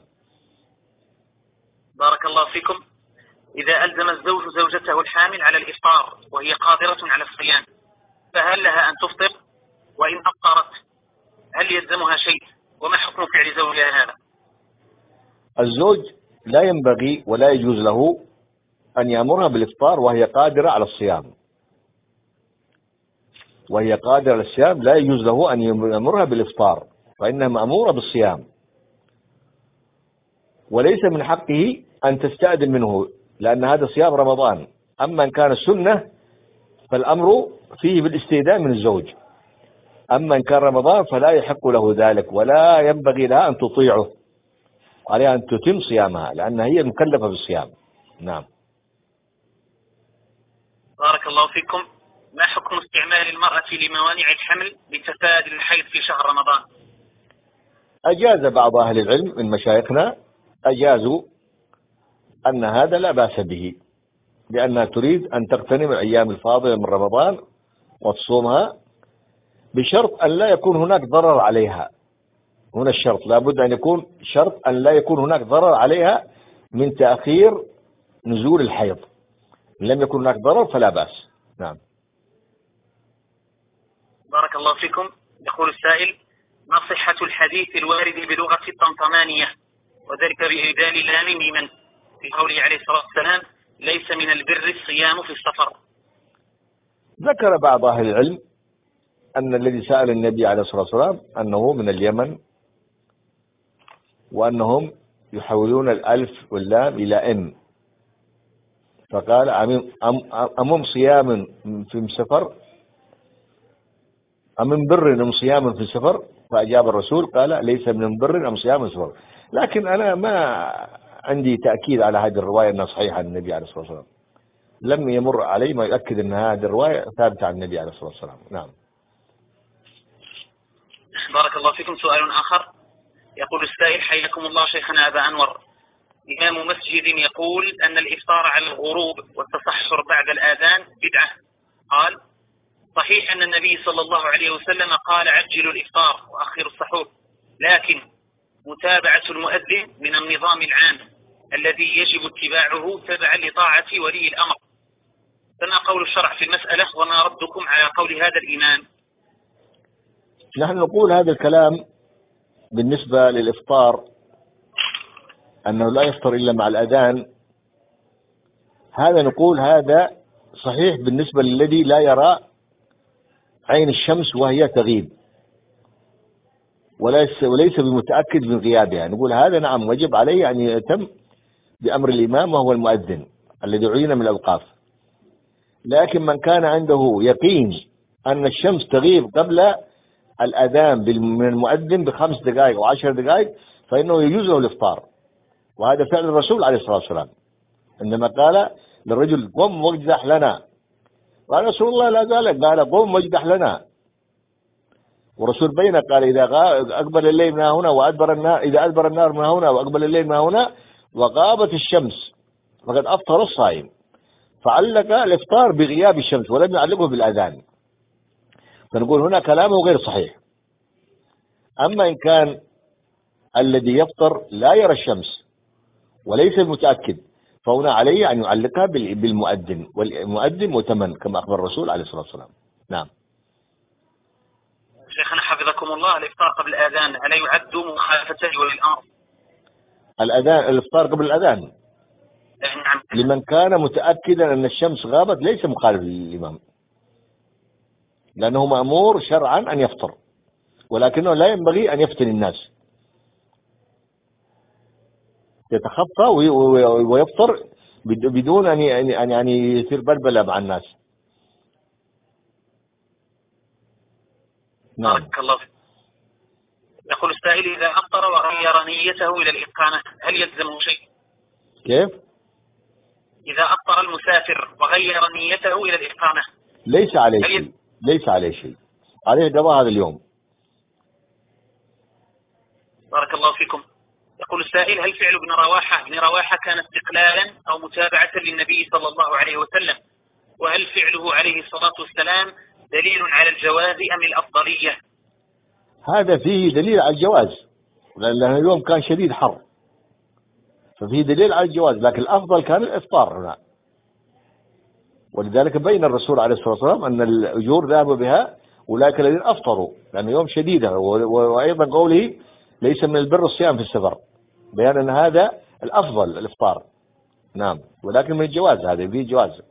S1: بارك الله فيكم. إذا ألزم الزوج زوجته الحامل على الإفطار وهي قادرة على الصيام فهل لها أن تفطر؟ وإن أفطرت هل يلزمها شيء؟ وما حكم فعل زوجها هذا؟
S2: الزوج لا ينبغي ولا يجوز له أن يأمرها بالإفطار وهي قادرة على الصيام، وهي قادرة على الصيام لا يجوز له أن يأمرها بالإفطار، فإنها مأمورة بالصيام، وليس من حقه أن تستأذن منه لأن هذا صيام رمضان. أما إن كان السنة فالأمر فيه بالاستئذان من الزوج، أما إن كان رمضان فلا يحق له ذلك ولا ينبغي لها أن تطيعه، عليها أن تتم صيامها لأنها هي المكلفة بالصيام. نعم.
S1: بارك الله فيكم. ما حكم استعمال المرأة لموانع الحمل لتفادي الحيض في شهر رمضان؟
S2: أجاز بعض أهل العلم من مشايخنا، أجازوا أن هذا لا بأس به، لأنها تريد أن تغتنم الأيام الفاضلة من رمضان وتصومها بشرط أن لا يكون هناك ضرر عليها. هنا الشرط لابد أن يكون شرط أن لا يكون هناك ضرر عليها من تأخير نزول الحيض، إن لم يكن هناك ضرر فلا بأس. نعم.
S1: بارك الله فيكم. يقول السائل: ما صحة الحديث الوارد بلغة الطنطمانية وذلك بإبدال لام ميما في قوله عليه الصلاة والسلام ليس من البر الصيام في السفر؟
S2: ذكر بعض أهل العلم أن الذي سأل النبي عليه الصلاة والسلام أنه من اليمن، وأنهم يحولون الألف واللام إلى إن، فقال أمم صيام في سفر أم من بر أم صيام في سفر؟ فأجاب الرسول قال ليس من بر أم صيام في سفر. لكن أنا ما عندي تأكيد على هذه الرواية أنها صحيحة عن النبي عليه الصلاة والسلام، لم يمر علي ما يؤكد أن هذه الرواية ثابتة عن النبي عليه الصلاة والسلام. نعم.
S1: بارك الله فيكم. سؤال آخر يقول السائل حياكم الله شيخنا أبا أنور، إمام مسجد يقول أن الإفطار على الغروب والتصحر بعد الآذان بدعة، قال صحيح أن النبي صلى الله عليه وسلم قال عجلوا الإفطار وأخروا السحور، لكن متابعة المؤذن من النظام العام الذي يجب اتباعه تبعا لطاعة ولي الأمر، فما قول الشرع في المسألة وما ردكم على قول هذا الإمام؟
S2: نحن نقول هذا الكلام بالنسبة للإفطار أنه لا يفطر إلا مع الأذان، هذا نقول هذا صحيح بالنسبة للذي لا يرى عين الشمس وهي تغيب وليس وليس بمتأكد من غيابها، نقول هذا نعم وجب عليه أن يتم بأمر الإمام وهو المؤذن الذي عين من الأوقاف. لكن من كان عنده يقين أن الشمس تغيب قبل الأذان من المؤذن بخمس دقائق أو عشر دقائق فإنه يجوز له الإفطار، وهذا فعل الرسول عليه الصلاة والسلام عندما قال للرجل قم واجدح لنا، قال رسول الله لا ذلك، قال قم واجدح لنا، ورسول بين قال إذا أقبل الليل من هنا وأدبر النار، إذا أدبر النار من هنا وأقبل الليل من هنا وغابت الشمس فقد أفطر الصائم، فعلق الإفطار بغياب الشمس ولم يعلقه بالأذان، فنقول هنا كلامه غير صحيح. أما إن كان الذي يفطر لا يرى الشمس وليس متأكد فهنا عليه أن يعلقها بالمؤذن، والمؤذن مؤتمن كما أخبر الرسول عليه الصلاة والسلام. نعم.
S1: شيخنا حفظكم الله، الإفطار قبل الأذان ألا يعد مخالفة لولي الأمر؟
S2: الأذان الإفطار قبل الأذان
S1: نعم.
S2: لمن كان متأكدا أن الشمس غابت ليس مخالف للإمام، لأنه مأمور شرعا أن يفطر، ولكنه لا ينبغي أن يفتن الناس، يتخطى ويفطر بدون أن يعني يصير بلبلة مع الناس.
S1: نعم. بارك الله فيك. يقول السائل إذا أفطر وغير نيته إلى الإقامة هل يلزمه شيء؟
S2: كيف؟
S1: إذا أفطر المسافر وغير نيته إلى الإقامة
S2: ليس عليه شيء، ليس عليه شيء، عليه قضاء هذا اليوم.
S1: بارك الله فيكم. يقول السائل هل فعل ابن رواحة ابن رواحة كان استقلالا أو متابعة للنبي صلى الله عليه وسلم؟ وهل فعله عليه الصلاة والسلام دليل على الجواز أم الأفضلية؟
S2: هذا فيه دليل على الجواز، لأن اليوم كان شديد حر ففيه دليل على الجواز، لكن الأفضل كان الإفطار هنا، ولذلك بين الرسول عليه الصلاة والسلام أن الأجور ذهب بها أولئك الذين أفطروا لأن يوم شديدة، وأيضا قوله ليس من البر الصيام في السفر، بيان أن هذا الأفضل الإفطار. نعم، ولكن من الجواز، هذا فيه جواز.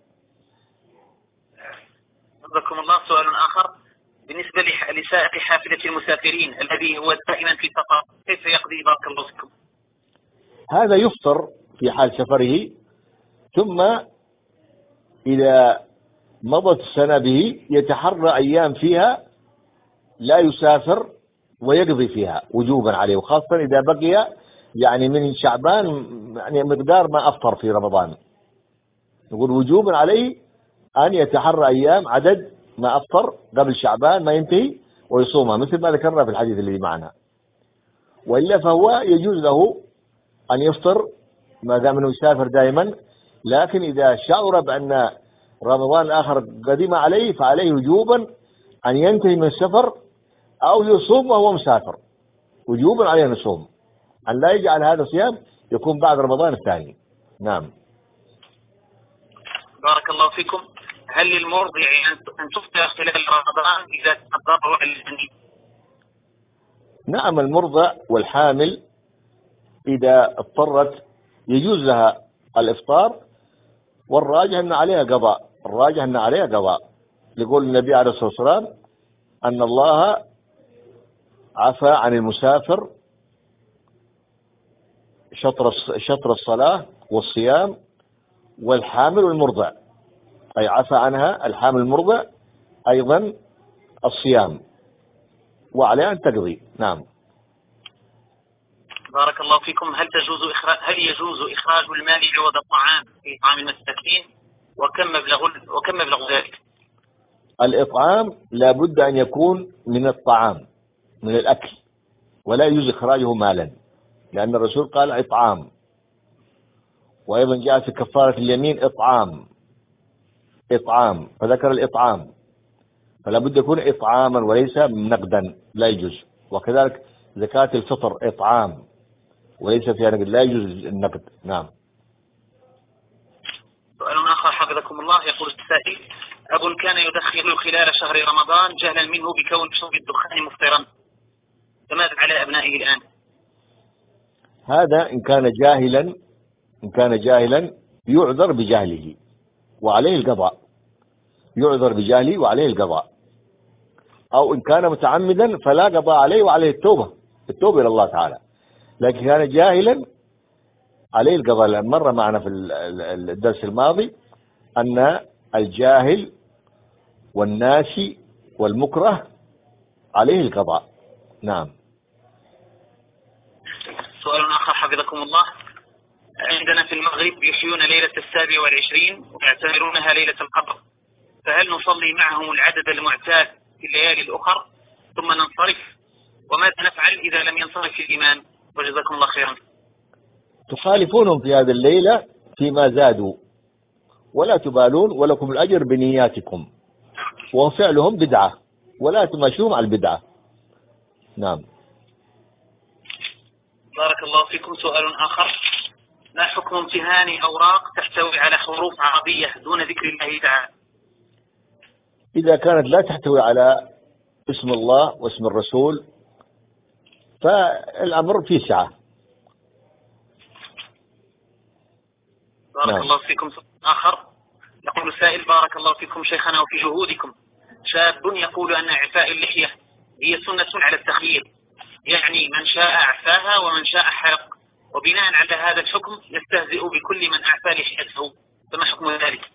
S1: جزاكم الله. سؤال آخر بالنسبة لسائق حافلة المسافرين الذي هو دائما في سفر كيف يقضي؟ بارك الله فيكم.
S2: هذا يفطر في حال سفره، ثم إذا مضت السنة به يتحرى أيام فيها لا يسافر ويقضي فيها وجوبا عليه، وخاصة إذا بقي يعني من شعبان يعني مقدار ما أفطر في رمضان، نقول وجوبا عليه أن يتحرى أيام عدد ما أفطر قبل شعبان ما ينتهي ويصومها مثل ما ذكرنا في الحديث الذي معنا، وإلا فهو يجوز له أن يفطر ما دام أنه يسافر دائما، لكن إذا شعر بأن رمضان الآخر قدم عليه فعليه وجوبا أن ينتهي من السفر أو يصوم وهو مسافر، وجوبا عليه أن يصوم، أن لا يجعل هذا الصيام يكون بعد رمضان الثاني. نعم.
S1: بارك الله فيكم. هل للمرضع أن تفطر خلال رمضان إذا تضرر الجنين؟
S2: نعم، المرضع والحامل إذا اضطرت يجوز لها الإفطار، والراجح أن عليها قضاء، الراجح أن عليها قضاء، يقول النبي عليه الصلاة والسلام أن الله عفى عن المسافر شطر شطر الصلاة والصيام والحامل والمرضع، أي عفى عنها الحامل المرضع أيضا الصيام، وعليها أن تقضي. نعم.
S1: بارك الله فيكم. هل تجوز إخراج هل يجوز إخراج المال عوض الطعام في طعام المساكين؟ وكم مبلغ وكم مبلغ ذلك؟
S2: الإطعام لا بد أن يكون من الطعام، من الأكل، ولا يجوز إخراجه مالا، لأن الرسول قال إطعام، وأيضا جاء في كفارة اليمين إطعام إطعام فذكر الإطعام، فلا بد يكون إطعاما وليس نقدا، لا يجوز. وكذلك زكاة الفطر إطعام وليس فيها نقد، لا يجوز النقد. نعم.
S1: سؤال آخر حفظكم الله، يقول السائل: أب كان يدخن خلال شهر رمضان جهلا منه بكون شرب الدخان مفطرا، فماذا على أبنائه الآن؟
S2: هذا إن كان جاهلا إن كان جاهلا يعذر بجهله وعليه القضاء، يعذر بجهله وعليه القضاء. أو إن كان متعمدا فلا قضاء عليه وعليه التوبة التوبة إلى الله تعالى. لكن كان جاهلا عليه القضاء، لأن مر معنا في الدرس الماضي أن الجاهل والناسي والمكره عليه القضاء. نعم.
S1: سؤال آخر حفظكم الله، عندنا في المغرب يحيون ليلة السابع والعشرين ويعتبرونها ليلة القدر، فهل نصلي معهم العدد المعتاد في الليالي الأخر ثم ننصرف؟ وماذا نفعل إذا لم ينصرف الإمام؟ وجزاكم الله خيرا.
S2: تخالفونهم في هذه الليلة فيما زادوا، ولا تبالون، ولكم الأجر بنياتكم، وفعلهم بدعة ولا تمشون على البدعة. نعم.
S1: بارك الله فيكم. سؤال آخر، ما حكم امتهان أوراق تحتوي على حروف عربية دون ذكر الله تعالى؟
S2: إذا كانت لا تحتوي على اسم الله واسم الرسول فالأمر فيه سعة.
S1: بارك
S2: نعم.
S1: الله فيكم. آخر يقول السائل: بارك الله فيكم شيخنا وفي جهودكم، شاب يقول أن إعفاء اللحية هي سنة على التخيير، يعني من شاء أعفاها ومن شاء حلق، وبناء على هذا الحكم يستهزئ بكل من أعفى لحيته، فما حكم ذلك؟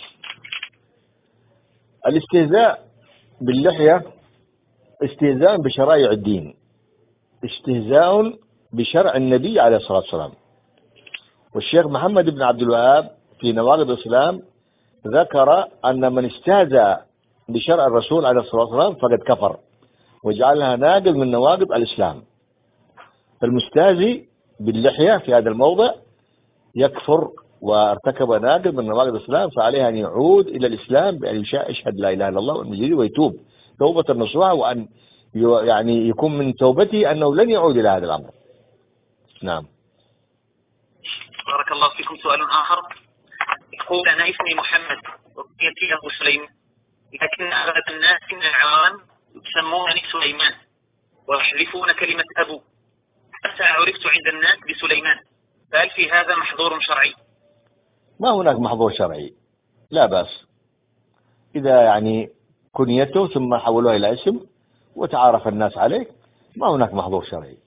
S2: الاستهزاء باللحية استهزاء بشرائع الدين، استهزاء بشرع النبي عليه الصلاة والسلام. والشيخ محمد بن عبد الوهاب في نواقض الإسلام ذكر أن من استهزأ بشرع الرسول عليه الصلاة والسلام فقد كفر وجعلها ناقض من نواقض الإسلام. فالمستهزئ باللحية في هذا الموضع يكفر وارتكب ناقض من نواقض الإسلام، فعليه أن يعود إلى الإسلام بأن يشهد لا إله إلا الله والمجيد ويتوب توبة نصوحة، وأن يعني يكون من توبته أنه لن يعود إلى هذا الأمر. نعم.
S1: بارك الله فيكم. سؤال آخر يقول: أنا اسمي محمد وكنيتي أبو سليمان، لكن أغلب الناس من العوام يسمونني سليمان ويحذفون كلمة أبو، حتى عرفت عند الناس بسليمان، فهل في هذا محظور شرعي؟
S2: ما هناك محظور شرعي، لا بأس إذا يعني كنيته ثم حولوها إلى اسم وتعارف الناس عليه، ما هناك محظور شرعي.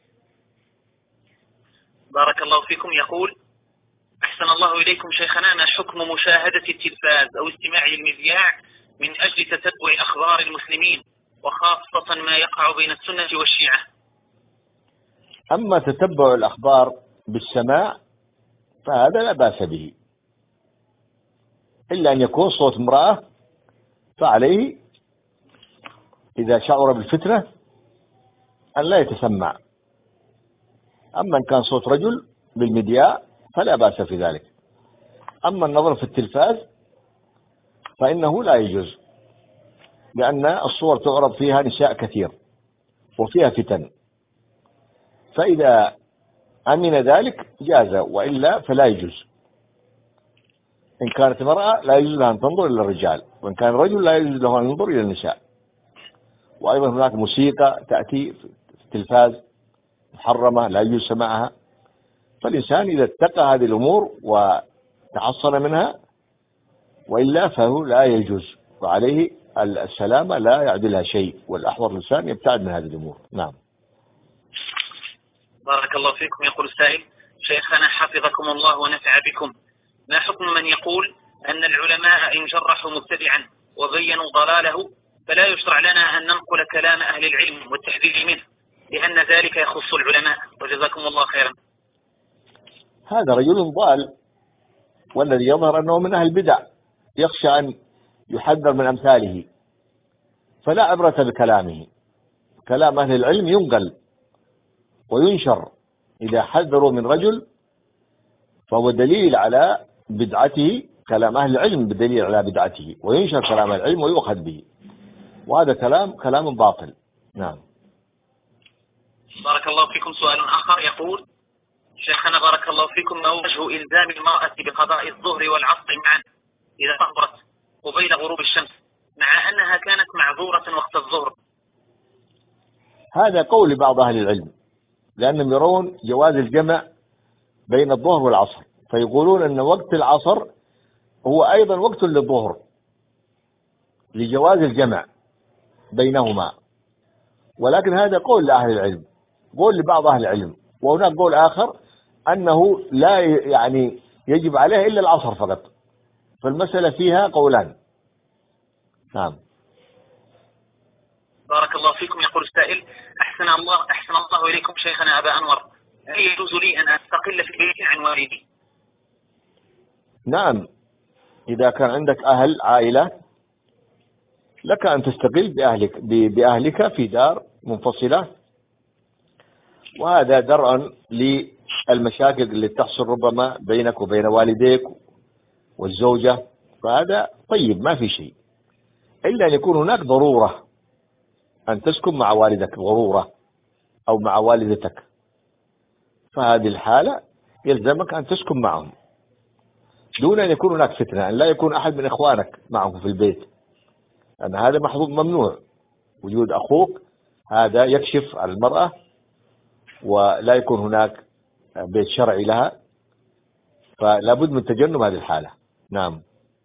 S1: بارك الله فيكم. يقول: أحسن الله إليكم شيخنا، ما حكم مشاهدة التلفاز أو استماع المذياع من أجل تتبع أخبار المسلمين، وخاصة ما يقع بين السنة والشيعة؟
S2: أما تتبع الأخبار بالسماع فهذا لا بأس به، إلا أن يكون صوت امرأة، فعليه إذا شعر بالفتنة أن لا يتسمع. أما إن كان صوت رجل بالمذياع فلا بأس في ذلك. أما النظر في التلفاز فإنه لا يجوز، لأن الصور تعرض فيها نساء كثير وفيها فتن، فإذا أمن ذلك جاز، وإلا فلا يجوز. إن كانت امرأة لا يجوز لها أن تنظر إلى الرجال، وإن كان رجل لا يجوز له أن ينظر إلى النساء. وأيضا هناك موسيقى تأتي في التلفاز محرمة لا يجوز سماعها، فالإنسان إذا اتقى هذه الأمور وتحصن منها، وإلا فهو لا يجوز، وعليه السلامة لا يعدلها شيء، والأحوط الإنسان يبتعد من هذه الأمور. نعم.
S1: بارك الله فيكم. يقول السائل: شيخنا حفظكم الله ونفع بكم، ما حكم من يقول أن العلماء إن جرحوا مبتدعا وبينوا ضلاله فلا يشرع لنا أن ننقل كلام أهل العلم والتحذير منه، لأن ذلك يخص العلماء، وجزاكم الله خيرا؟
S2: هذا رجل ضال، والذي يظهر أنه من أهل البدع، يخشى أن يحذر من أمثاله، فلا عبرة بكلامه. كلام أهل العلم ينقل وينشر، إذا حذروا من رجل فهو دليل على بدعته، كلام أهل العلم بدليل على بدعته، وينشر كلام العلم ويؤخذ به، وهذا كلام كلام باطل. نعم.
S1: بارك الله فيكم. سؤال آخر يقول: شيخنا بارك الله فيكم، ما وجه إلزام المرأة بقضاء الظهر والعصر معا إذا طهرت قبيل غروب الشمس، مع أنها كانت معذورة وقت الظهر؟
S2: هذا قول بعض أهل العلم، لأنهم يرون جواز الجمع بين الظهر والعصر، فيقولون أن وقت العصر هو أيضا وقت للظهر، لجواز الجمع بينهما. ولكن هذا قول لأهل العلم، قول لبعض أهل العلم. وهناك قول آخر أنه لا يعني يجب عليه إلا العصر فقط، فالمسألة فيها قولان. نعم.
S1: بارك الله فيكم. يقول السائل: أحسن الله أحسن الله إليكم شيخنا أبا أنور، هل يجوز لي أن أستقل في بيتي عن والدي؟
S2: نعم، إذا كان عندك أهل عائلة لك أن تستقل بأهلك بأهلك في دار منفصلة، وهذا درءا للمشاكل اللي تحصل ربما بينك وبين والديك والزوجة، فهذا طيب ما في شيء، إلا أن يكون هناك ضرورة أن تسكن مع والدك، ضرورة، أو مع والدتك، فهذه الحالة يلزمك أن تسكن معهم دون أن يكون هناك فتنة، أن لا يكون أحد من إخوانك معهم في البيت، أن هذا محظوظ ممنوع. وجود أخوك هذا يكشف على المرأة، ولا يكون هناك بيت شرعي لها، فلا بد من تجنب هذه الحالة. نعم.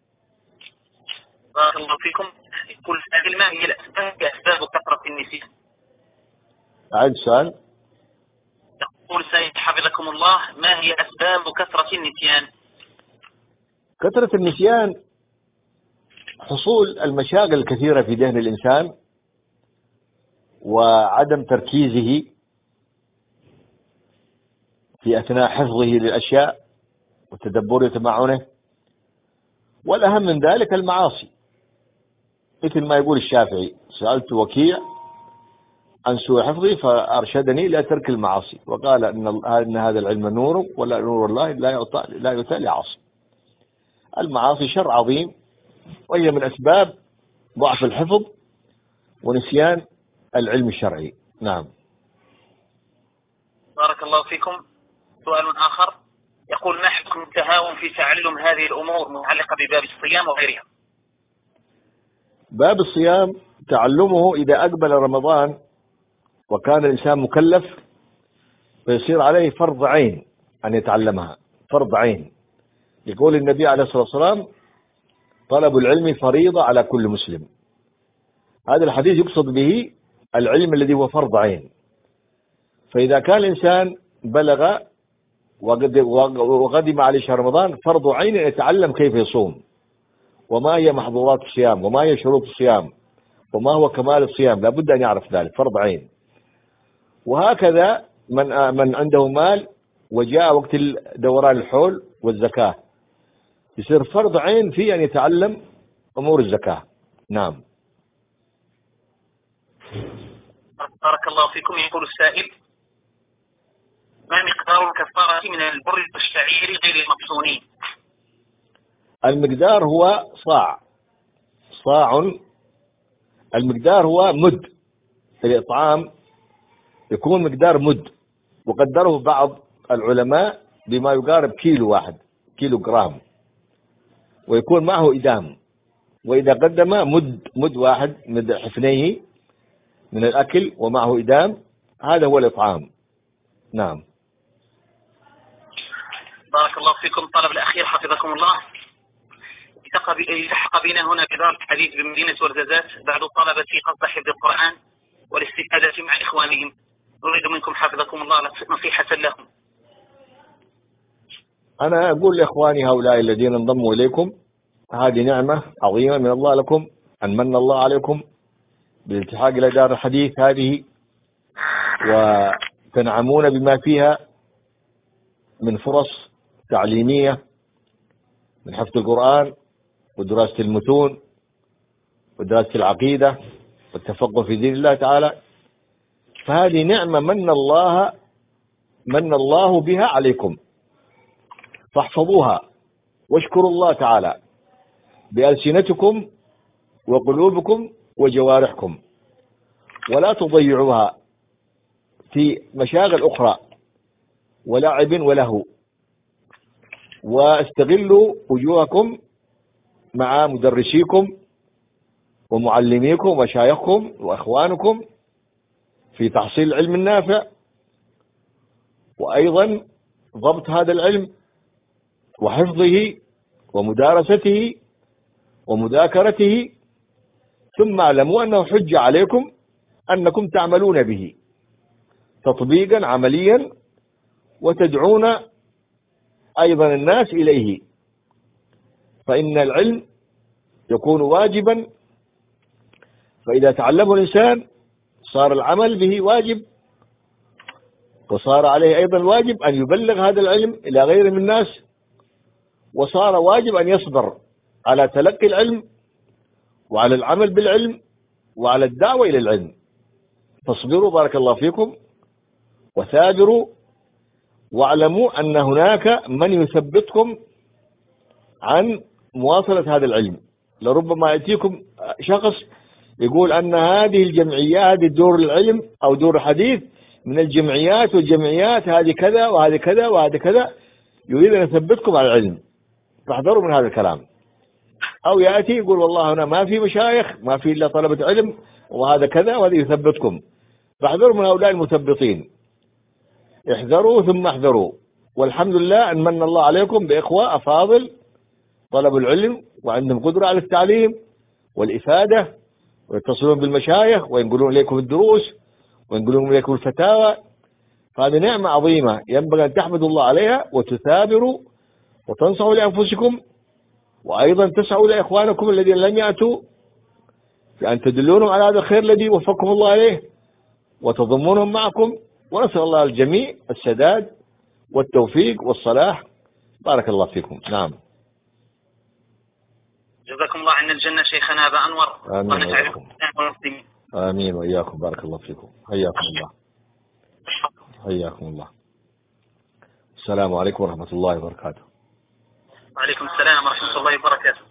S1: بارك الله فيكم. يقول السائل: ما هي الأسباب أسباب كثرة النسيان؟
S2: أعد السؤال.
S1: يقول السائل حفظكم الله: ما هي أسباب كثرة النسيان؟
S2: كثرة النسيان حصول المشاغل الكثيرة في ذهن الإنسان، وعدم تركيزه في أثناء حفظه للأشياء وتدبر تمعنه، والأهم من ذلك المعاصي، مثل ما يقول الشافعي: سألت وكيع عن سوء حفظي فأرشدني إلى ترك المعاصي، وقال إن إن هذا العلم نور، ولا نور الله لا يؤتى لا يؤتى لعاصي. المعاصي شر عظيم، وهي من أسباب ضعف الحفظ ونسيان العلم الشرعي. نعم.
S1: بارك الله فيكم. سؤال آخر يقول: ما حكم التهاون في تعلم هذه الأمور متعلقة بباب الصيام وغيرها؟
S2: باب الصيام تعلمه إذا أقبل رمضان وكان الإنسان مكلف، فيصير عليه فرض عين أن يتعلمها، فرض عين. يقول النبي عليه الصلاة والسلام: طلب العلم فريضة على كل مسلم. هذا الحديث يقصد به العلم الذي هو فرض عين. فإذا كان الإنسان بلغ وقدم عليه شهر رمضان، فرض عين أن يتعلم كيف يصوم، وما هي محظورات الصيام، وما هي شروط الصيام، وما هو كمال الصيام، لا بد أن يعرف ذلك، فرض عين. وهكذا من من عنده مال وجاء وقت دوران الحول والزكاة، يصير فرض عين فيه أن يتعلم أمور الزكاة. نعم.
S1: بارك الله فيكم. يقول السائل: ما مقدار الكفارة من البر والشعير غير المطحونين؟
S2: المقدار هو صاع صاع المقدار هو مد. الإطعام يكون مقدار مد، وقدره بعض العلماء بما يقارب كيلو واحد، كيلو جرام، ويكون معه إدام. وإذا قدم مد مد واحد مد حفنيه من الأكل ومعه إدام، هذا هو الإطعام. نعم.
S1: بارك الله فيكم. الطلب الأخير حفظكم الله، التحق بنا هنا بدار الحديث بمدينة ورزازات بعض الطلبة قصد حفظ القرآن والاستفادة مع إخوانهم، نريد منكم حفظكم الله نصيحة لهم.
S2: أنا أقول لإخواني هؤلاء الذين انضموا إليكم، هذه نعمة عظيمة من الله لكم، أن من الله عليكم بالالتحاق إلى دار الحديث هذه، وتنعمون بما فيها من فرص تعليمية من حفظ القرآن ودراسة المتون ودراسة العقيدة والتفقه في دين الله تعالى. فهذه نعمة من الله من الله بها عليكم، فاحفظوها واشكروا الله تعالى بألسنتكم وقلوبكم وجوارحكم، ولا تضيعوها في مشاغل أخرى ولعب ولهو، واستغلوا وجوهكم مع مدرسيكم ومعلميكم ومشايخكم وأخوانكم في تحصيل العلم النافع، وأيضا ضبط هذا العلم وحفظه ومدارسته ومذاكرته. ثم اعلموا أنه حجة عليكم أنكم تعملون به تطبيقا عمليا، وتدعون أيضا الناس إليه، فإن العلم يكون واجبا، فإذا تعلمه الإنسان صار العمل به واجب، وصار عليه أيضا الواجب أن يبلغ هذا العلم إلى غيره من الناس، وصار واجب أن يصبر على تلقي العلم وعلى العمل بالعلم وعلى الدعوة إلى العلم. فاصبروا بارك الله فيكم وثابروا، واعلموا أن هناك من يثبتكم عن مواصلة هذا العلم. لربما يأتيكم شخص يقول أن هذه الجمعيات، هذه دور العلم أو دور الحديث من الجمعيات، والجمعيات هذه كذا وهذه كذا وهذه كذا، يريد أن يثبتكم على العلم، فاحذروا من هذا الكلام. أو يأتي يقول والله هنا ما في مشايخ، ما في إلا طلبة علم وهذا كذا وهذا يثبتكم، فاحذروا من هؤلاء المثبطين. احذروا ثم احذروا. والحمد لله أن من الله عليكم بإخوة أفاضل طلبوا العلم وعندهم قدرة على التعليم والإفادة، ويتصلون بالمشايخ وينقلون إليكم الدروس وينقلون إليكم الفتاوى. فهذه نعمة عظيمة ينبغي أن تحمدوا الله عليها وتثابروا وتنصحوا لأنفسكم، وأيضا تسعوا لإخوانكم الذين لم يأتوا بأن تدلونهم على هذا الخير الذي وفقكم الله عليه وتضمونهم معكم. ونسأل الله الجميع السداد والتوفيق والصلاح. بارك الله فيكم. نعم.
S1: جزاكم الله عنا الجنة شيخنا أبا أنور.
S2: آمين وإياكم. آمين وإياكم. بارك الله فيكم. حياكم الله. حياكم الله. السلام عليكم ورحمة الله وبركاته.
S1: وعليكم السلام ورحمة الله وبركاته.